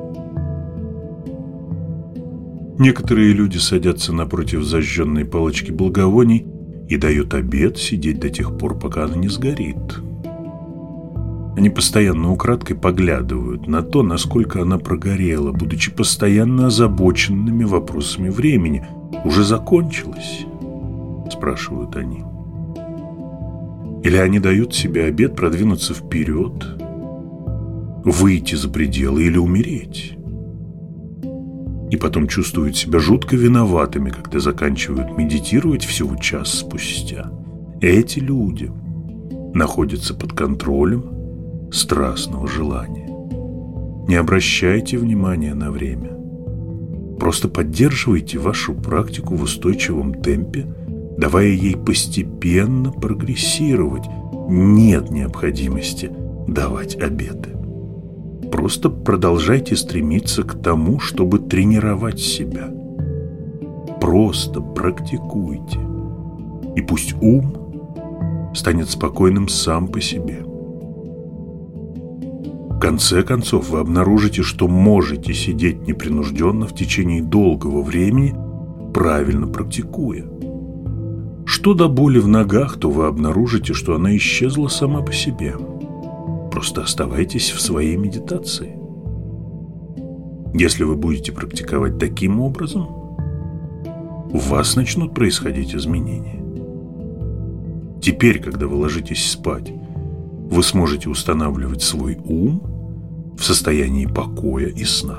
Некоторые люди садятся напротив зажженной палочки благовоний и дают обет сидеть до тех пор, пока она не сгорит. Они постоянно украдкой поглядывают на то, насколько она прогорела, будучи постоянно озабоченными вопросами времени. «Уже закончилось?» – спрашивают они. Или они дают себе обет продвинуться вперед, выйти за пределы или умереть. И потом чувствуют себя жутко виноватыми, когда заканчивают медитировать всего час спустя. Эти люди находятся под контролем страстного желания. Не обращайте внимания на время. Просто поддерживайте вашу практику в устойчивом темпе, давая ей постепенно прогрессировать. Нет необходимости давать обеты. Просто продолжайте стремиться к тому, чтобы тренировать себя. Просто практикуйте. И пусть ум станет спокойным сам по себе. В конце концов, вы обнаружите, что можете сидеть непринужденно в течение долгого времени, правильно практикуя. Что до боли в ногах, то вы обнаружите, что она исчезла сама по себе. Просто оставайтесь в своей медитации. Если вы будете практиковать таким образом, у вас начнут происходить изменения. Теперь, когда вы ложитесь спать, вы сможете устанавливать свой ум в состоянии покоя и сна.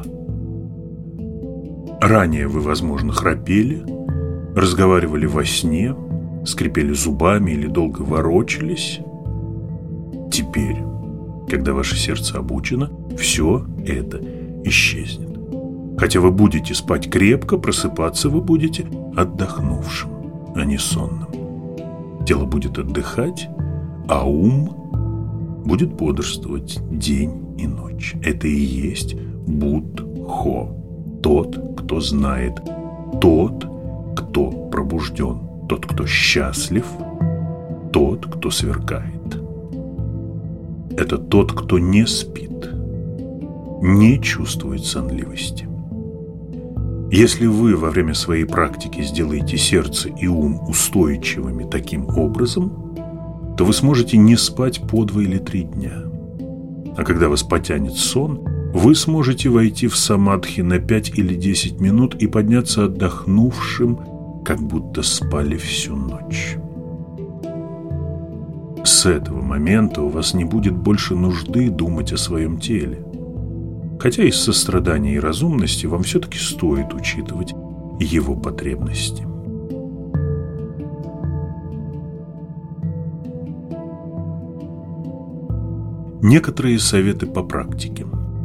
Ранее вы, возможно, храпели, разговаривали во сне, скрипели зубами или долго ворочались. Теперь, когда ваше сердце обучено, все это исчезнет. Хотя вы будете спать крепко, просыпаться вы будете отдохнувшим, а не сонным. Тело будет отдыхать, а ум будет бодрствовать день и ночь. Это и есть Буддхо, тот, кто знает, тот, кто пробужден, тот, кто счастлив, тот, кто сверкает. Это тот, кто не спит, не чувствует сонливости. Если вы во время своей практики сделаете сердце и ум устойчивыми таким образом, то вы сможете не спать по два или три дня. А когда вас потянет сон, вы сможете войти в самадхи на пять или десять минут и подняться отдохнувшим, как будто спали всю ночь. С этого момента у вас не будет больше нужды думать о своем теле. Хотя из сострадания и разумности вам все-таки стоит учитывать его потребности. Некоторые советы по практике.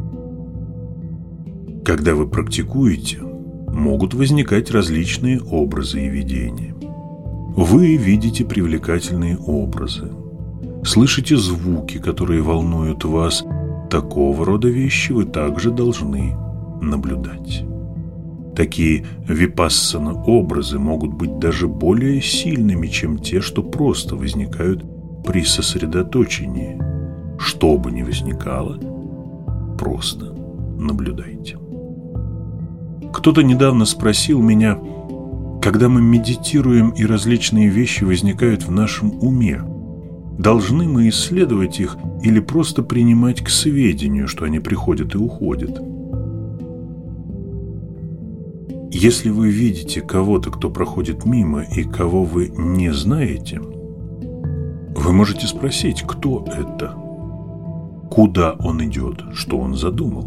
Когда вы практикуете, могут возникать различные образы и видения. Вы видите привлекательные образы, слышите звуки, которые волнуют вас. Такого рода вещи вы также должны наблюдать. Такие випассана-образы могут быть даже более сильными, чем те, что просто возникают при сосредоточении. Что бы ни возникало, просто наблюдайте. Кто-то недавно спросил меня, когда мы медитируем и различные вещи возникают в нашем уме, должны мы исследовать их или просто принимать к сведению, что они приходят и уходят? Если вы видите кого-то, кто проходит мимо, и кого вы не знаете, вы можете спросить, кто это, куда он идет, что он задумал.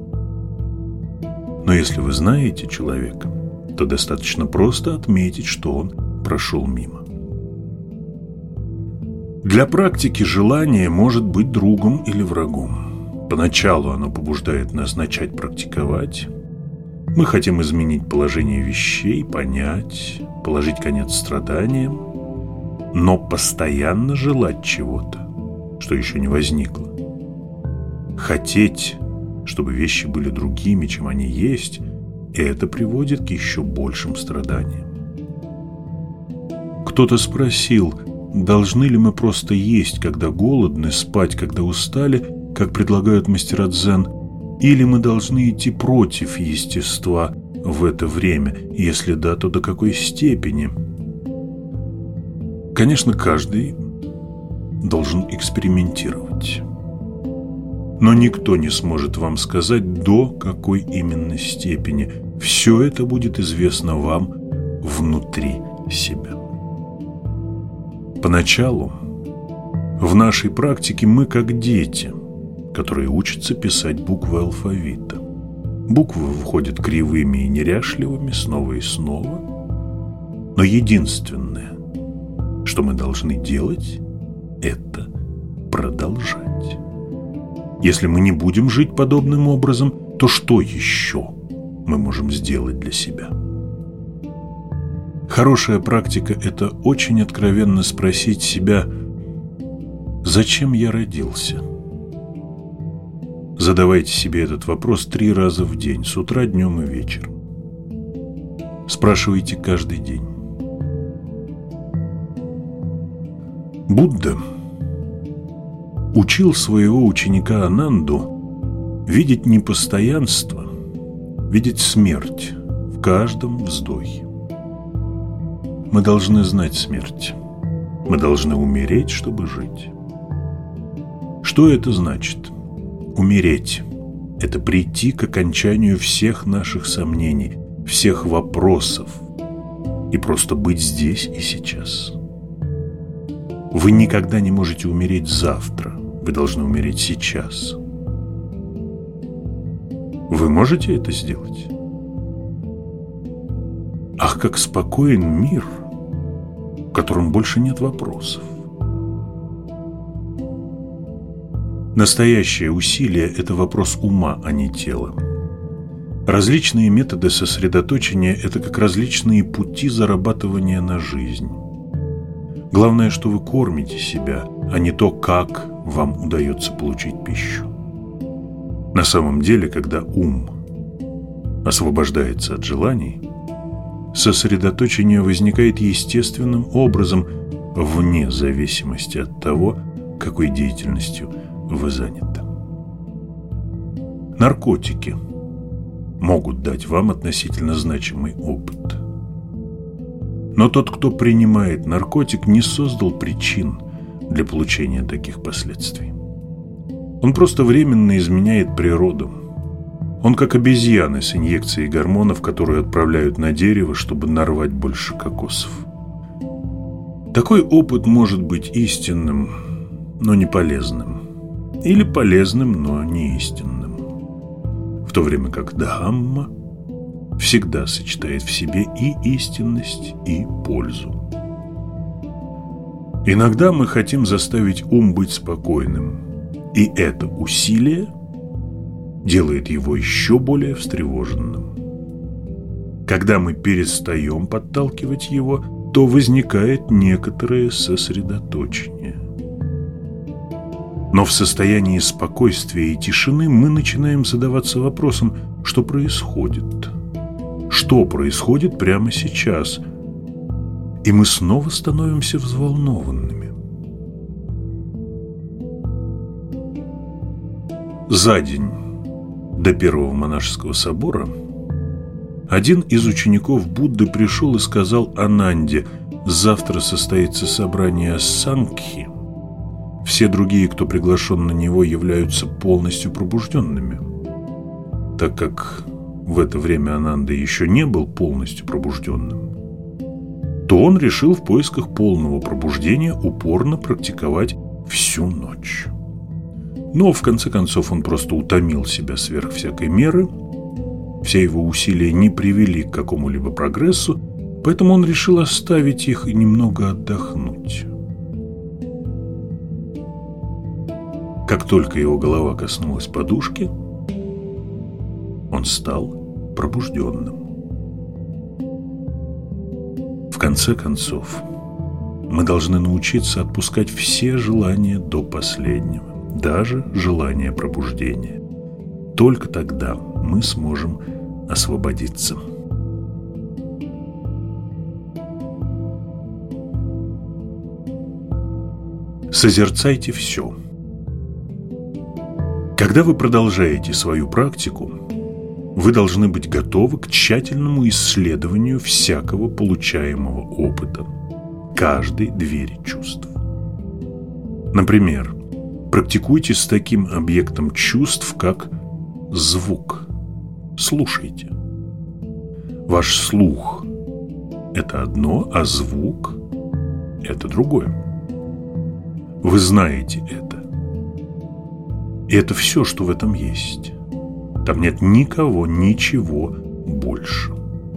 Но если вы знаете человека, то достаточно просто отметить, что он прошел мимо. Для практики желание может быть другом или врагом. Поначалу оно побуждает нас начать практиковать. Мы хотим изменить положение вещей, понять, положить конец страданиям, но постоянно желать чего-то, что еще не возникло. Хотеть, чтобы вещи были другими, чем они есть, и это приводит к еще большим страданиям. Кто-то спросил, должны ли мы просто есть, когда голодны, спать, когда устали, как предлагают мастера дзен, или мы должны идти против естества в это время, если да, то до какой степени? Конечно, каждый должен экспериментировать. Но никто не сможет вам сказать, до какой именно степени. Все это будет известно вам внутри себя. Поначалу в нашей практике мы как дети, которые учатся писать буквы алфавита. Буквы выходят кривыми и неряшливыми снова и снова. Но единственное, что мы должны делать, это продолжать. Если мы не будем жить подобным образом, то что еще мы можем сделать для себя? Хорошая практика – это очень откровенно спросить себя, зачем я родился? Задавайте себе этот вопрос три раза в день, с утра, днем и вечером. Спрашивайте каждый день. Будда учил своего ученика Ананду видеть непостоянство, видеть смерть в каждом вздохе. Мы должны знать смерть. Мы должны умереть, чтобы жить. Что это значит? Умереть – это прийти к окончанию всех наших сомнений, всех вопросов и просто быть здесь и сейчас. Вы никогда не можете умереть завтра, вы должны умереть сейчас. Вы можете это сделать? Ах, как спокоен мир, в котором больше нет вопросов. Настоящее усилие – это вопрос ума, а не тела. Различные методы сосредоточения – это как различные пути зарабатывания на жизнь. Главное, что вы кормите себя, а не то, как вам удается получить пищу. На самом деле, когда ум освобождается от желаний, сосредоточение возникает естественным образом, вне зависимости от того, какой деятельностью вы заняты. Наркотики могут дать вам относительно значимый опыт. Но тот, кто принимает наркотик, не создал причин для получения таких последствий. Он просто временно изменяет природу. Он как обезьяны с инъекцией гормонов, которые отправляют на дерево, чтобы нарвать больше кокосов. Такой опыт может быть истинным, но не полезным. Или полезным, но не истинным. В то время как Дхамма всегда сочетает в себе и истинность, и пользу. Иногда мы хотим заставить ум быть спокойным, и это усилие делает его еще более встревоженным. Когда мы перестаем подталкивать его, то возникает некоторое сосредоточение. Но в состоянии спокойствия и тишины мы начинаем задаваться вопросом, что происходит. Что происходит прямо сейчас? И мы снова становимся взволнованными. За день до первого монашеского собора один из учеников Будды пришел и сказал Ананде: завтра состоится собрание Сангхи. Все другие, кто приглашен на него, являются полностью пробужденными. Так как в это время Ананда еще не был полностью пробужденным, то он решил в поисках полного пробуждения упорно практиковать всю ночь. Но в конце концов он просто утомил себя сверх всякой меры. Все его усилия не привели к какому-либо прогрессу, поэтому он решил оставить их и немного отдохнуть. Как только его голова коснулась подушки, он стал пробужденным. В конце концов, мы должны научиться отпускать все желания до последнего, даже желание пробуждения. Только тогда мы сможем освободиться. Созерцайте все. Когда вы продолжаете свою практику, вы должны быть готовы к тщательному исследованию всякого получаемого опыта, каждой двери чувств. Например, практикуйте с таким объектом чувств, как звук. Слушайте. Ваш слух – это одно, а звук – это другое. Вы знаете это. И это все, что в этом есть. Там нет никого, ничего больше.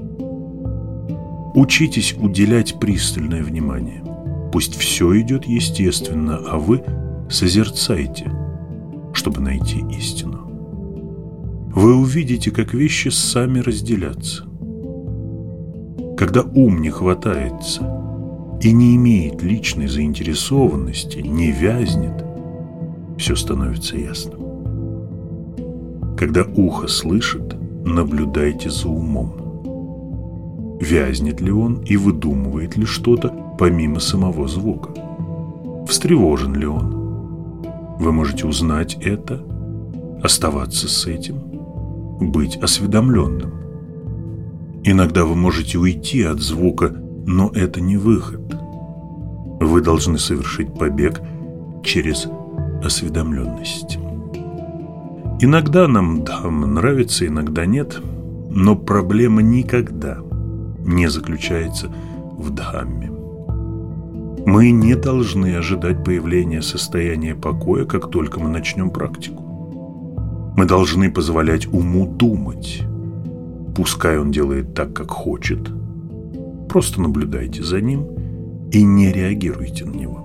Учитесь уделять пристальное внимание. Пусть все идет естественно, а вы созерцайте, чтобы найти истину. Вы увидите, как вещи сами разделятся. Когда ум не хватается и не имеет личной заинтересованности, не вязнет, все становится ясным. Когда ухо слышит, наблюдайте за умом. Вязнет ли он и выдумывает ли что-то помимо самого звука? Встревожен ли он? Вы можете узнать это, оставаться с этим, быть осведомленным. Иногда вы можете уйти от звука, но это не выход. Вы должны совершить побег через осведомленность. Иногда нам Дхамма нравится, иногда нет, но проблема никогда не заключается в Дхамме. Мы не должны ожидать появления состояния покоя, как только мы начнем практику. Мы должны позволять уму думать. Пускай он делает так, как хочет. Просто наблюдайте за ним и не реагируйте на него.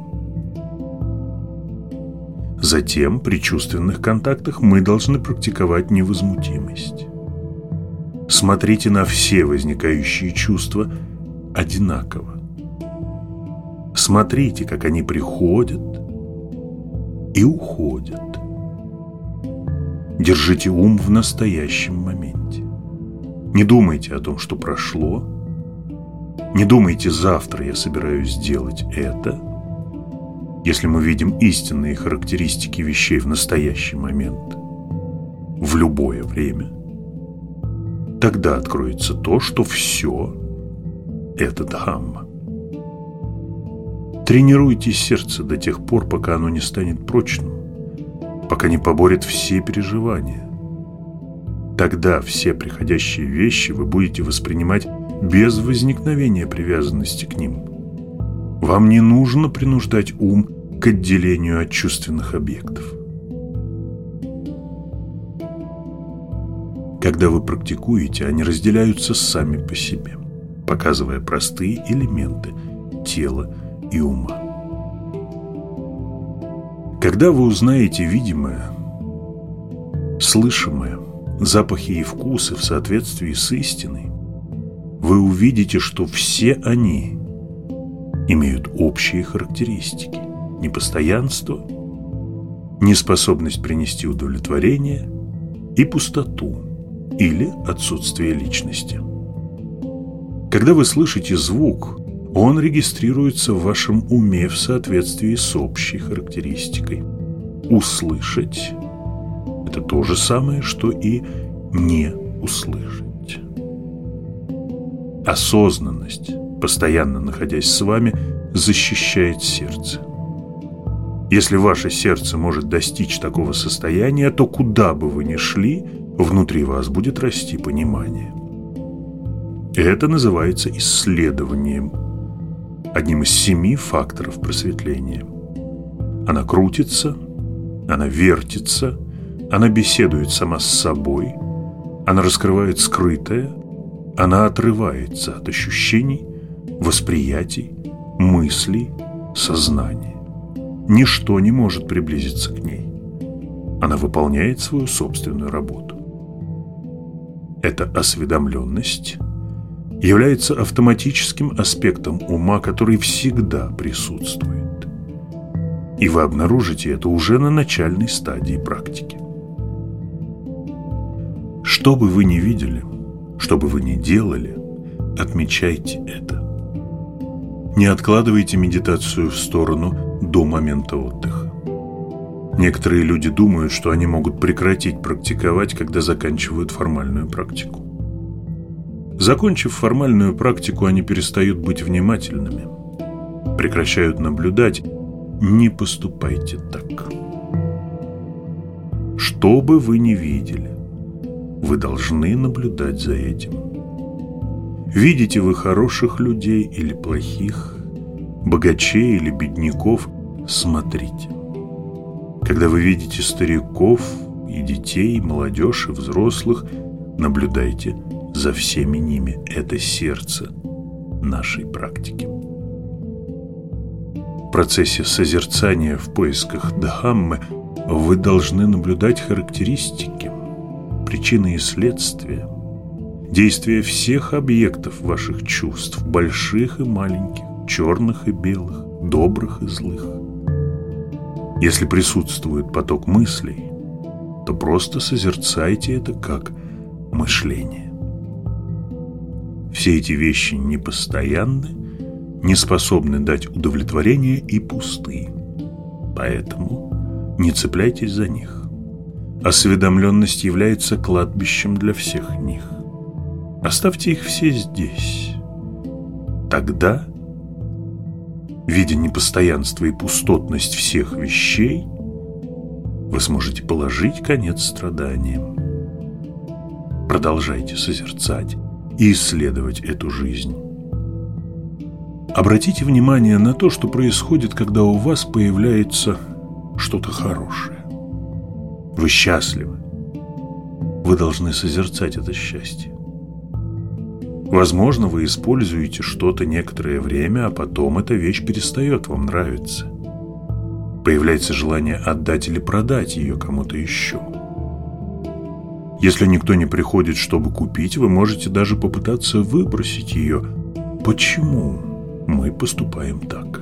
Затем, при чувственных контактах, мы должны практиковать невозмутимость. Смотрите на все возникающие чувства одинаково. Смотрите, как они приходят и уходят. Держите ум в настоящем моменте. Не думайте о том, что прошло. Не думайте, завтра я собираюсь сделать это. Если мы видим истинные характеристики вещей в настоящий момент, в любое время, тогда откроется то, что все – это Дхамма. Тренируйте сердце до тех пор, пока оно не станет прочным, пока не поборет все переживания. Тогда все приходящие вещи вы будете воспринимать без возникновения привязанности к ним. Вам не нужно принуждать ум к отделению от чувственных объектов. Когда вы практикуете, они разделяются сами по себе, показывая простые элементы тела и ума. Когда вы узнаете видимое, слышимое, запахи и вкусы в соответствии с истиной, вы увидите, что все они имеют общие характеристики: непостоянство, неспособность принести удовлетворение и пустоту или отсутствие личности. Когда вы слышите звук, он регистрируется в вашем уме в соответствии с общей характеристикой. Услышать – это то же самое, что и не услышать. Осознанность, постоянно находясь с вами, защищает сердце. Если ваше сердце может достичь такого состояния, то куда бы вы ни шли, внутри вас будет расти понимание. Это называется исследованием, одним из семи факторов просветления. Она крутится, она вертится, она беседует сама с собой, она раскрывает скрытое, она отрывается от ощущений, восприятий, мыслей, сознания. Ничто не может приблизиться к ней. Она выполняет свою собственную работу. Эта осведомленность является автоматическим аспектом ума, который всегда присутствует. И вы обнаружите это уже на начальной стадии практики. Что бы вы ни видели, что бы вы ни делали, отмечайте это. Не откладывайте медитацию в сторону до момента отдыха. Некоторые люди думают, что они могут прекратить практиковать, когда заканчивают формальную практику. Закончив формальную практику, они перестают быть внимательными, прекращают наблюдать. Не поступайте так. Что бы вы ни видели, вы должны наблюдать за этим. Видите вы хороших людей или плохих, богачей или бедняков, смотрите. Когда вы видите стариков и детей, молодежь и взрослых, наблюдайте за всеми ними. Это сердце нашей практики. В процессе созерцания в поисках Дхаммы вы должны наблюдать характеристики, причины и следствия, действия всех объектов ваших чувств, больших и маленьких, черных и белых, добрых и злых. Если присутствует поток мыслей, то просто созерцайте это как мышление. Все эти вещи непостоянны, не способны дать удовлетворение и пусты. Поэтому не цепляйтесь за них. Осведомленность является кладбищем для всех них. Оставьте их все здесь. Тогда, видя непостоянство и пустотность всех вещей, вы сможете положить конец страданиям. Продолжайте созерцать и исследовать эту жизнь. Обратите внимание на то, что происходит, когда у вас появляется что-то хорошее. Вы счастливы. Вы должны созерцать это счастье. Возможно, вы используете что-то некоторое время, а потом эта вещь перестает вам нравиться. Появляется желание отдать или продать ее кому-то еще. Если никто не приходит, чтобы купить, вы можете даже попытаться выбросить ее. Почему мы поступаем так?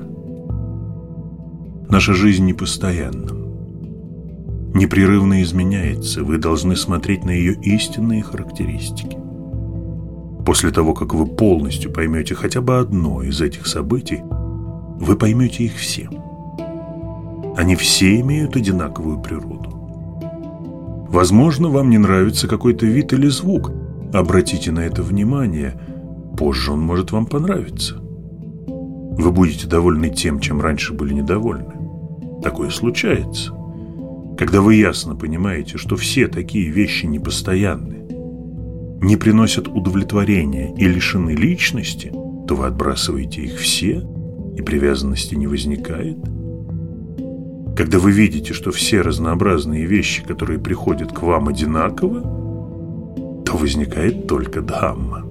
Наша жизнь непостоянна, непрерывно изменяется. Вы должны смотреть на ее истинные характеристики. После того, как вы полностью поймете хотя бы одно из этих событий, вы поймете их все. Они все имеют одинаковую природу. Возможно, вам не нравится какой-то вид или звук. Обратите на это внимание. Позже он может вам понравиться. Вы будете довольны тем, чем раньше были недовольны. Такое случается. Когда вы ясно понимаете, что все такие вещи непостоянны, не приносят удовлетворения и лишены личности, то вы отбрасываете их все, и привязанности не возникает. Когда вы видите, что все разнообразные вещи, которые приходят к вам, одинаковы, то возникает только Дхамма.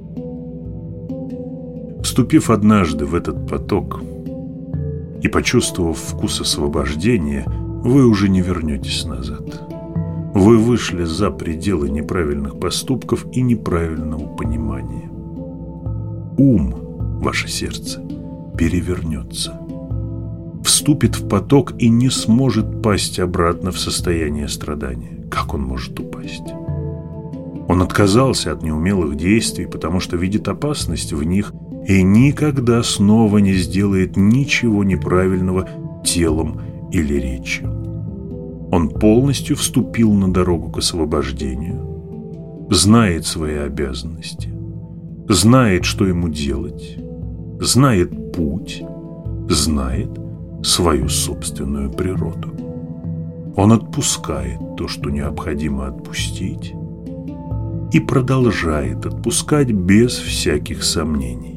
Вступив однажды в этот поток и почувствовав вкус освобождения, вы уже не вернетесь назад. Вы вышли за пределы неправильных поступков и неправильного понимания. Ум, ваше сердце, перевернется, вступит в поток и не сможет пасть обратно в состояние страдания. Как он может упасть? Он отказался от неумелых действий, потому что видит опасность в них и никогда снова не сделает ничего неправильного телом или речью. Он полностью вступил на дорогу к освобождению, знает свои обязанности, знает, что ему делать, знает путь, знает свою собственную природу. Он отпускает то, что необходимо отпустить, и продолжает отпускать без всяких сомнений.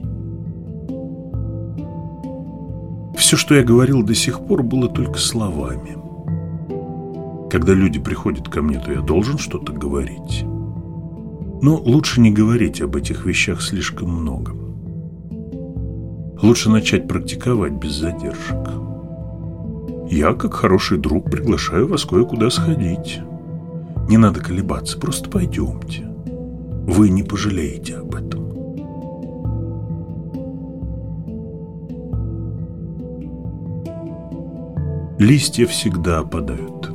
Все, что я говорил до сих пор, было только словами. Когда люди приходят ко мне, то я должен что-то говорить. Но лучше не говорить об этих вещах слишком много. Лучше начать практиковать без задержек. Я, как хороший друг, приглашаю вас кое-куда сходить. Не надо колебаться, просто пойдемте. Вы не пожалеете об этом. Листья всегда опадают.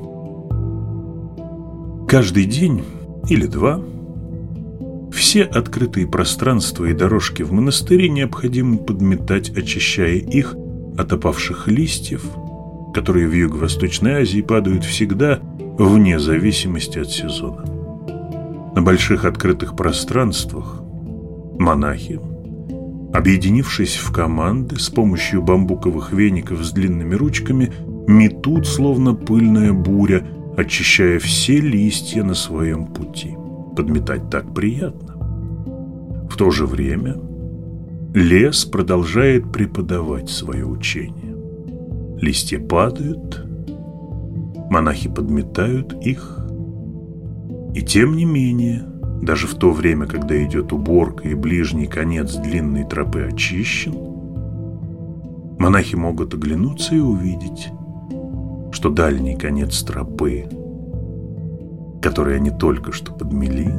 Каждый день или два все открытые пространства и дорожки в монастыре необходимо подметать, очищая их от опавших листьев, которые в Юго-Восточной Азии падают всегда, вне зависимости от сезона. На больших открытых пространствах монахи, объединившись в команды с помощью бамбуковых веников с длинными ручками, метут, словно пыльная буря, очищая все листья на своем пути. Подметать так приятно. В то же время лес продолжает преподавать свое учение. Листья падают, монахи подметают их, и тем не менее, даже в то время, когда идет уборка и ближний конец длинной тропы очищен, монахи могут оглянуться и увидеть, что дальний конец тропы, который они только что подмели,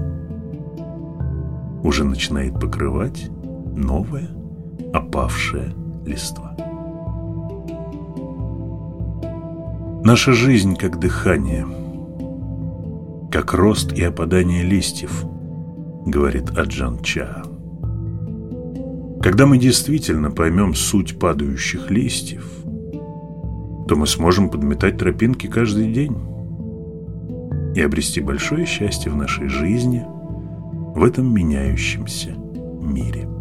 уже начинает покрывать новая опавшая листва. Наша жизнь как дыхание, как рост и опадание листьев, говорит Аджан Ча. Когда мы действительно поймем суть падающих листьев, то мы сможем подметать тропинки каждый день и обрести большое счастье в нашей жизни, в этом меняющемся мире.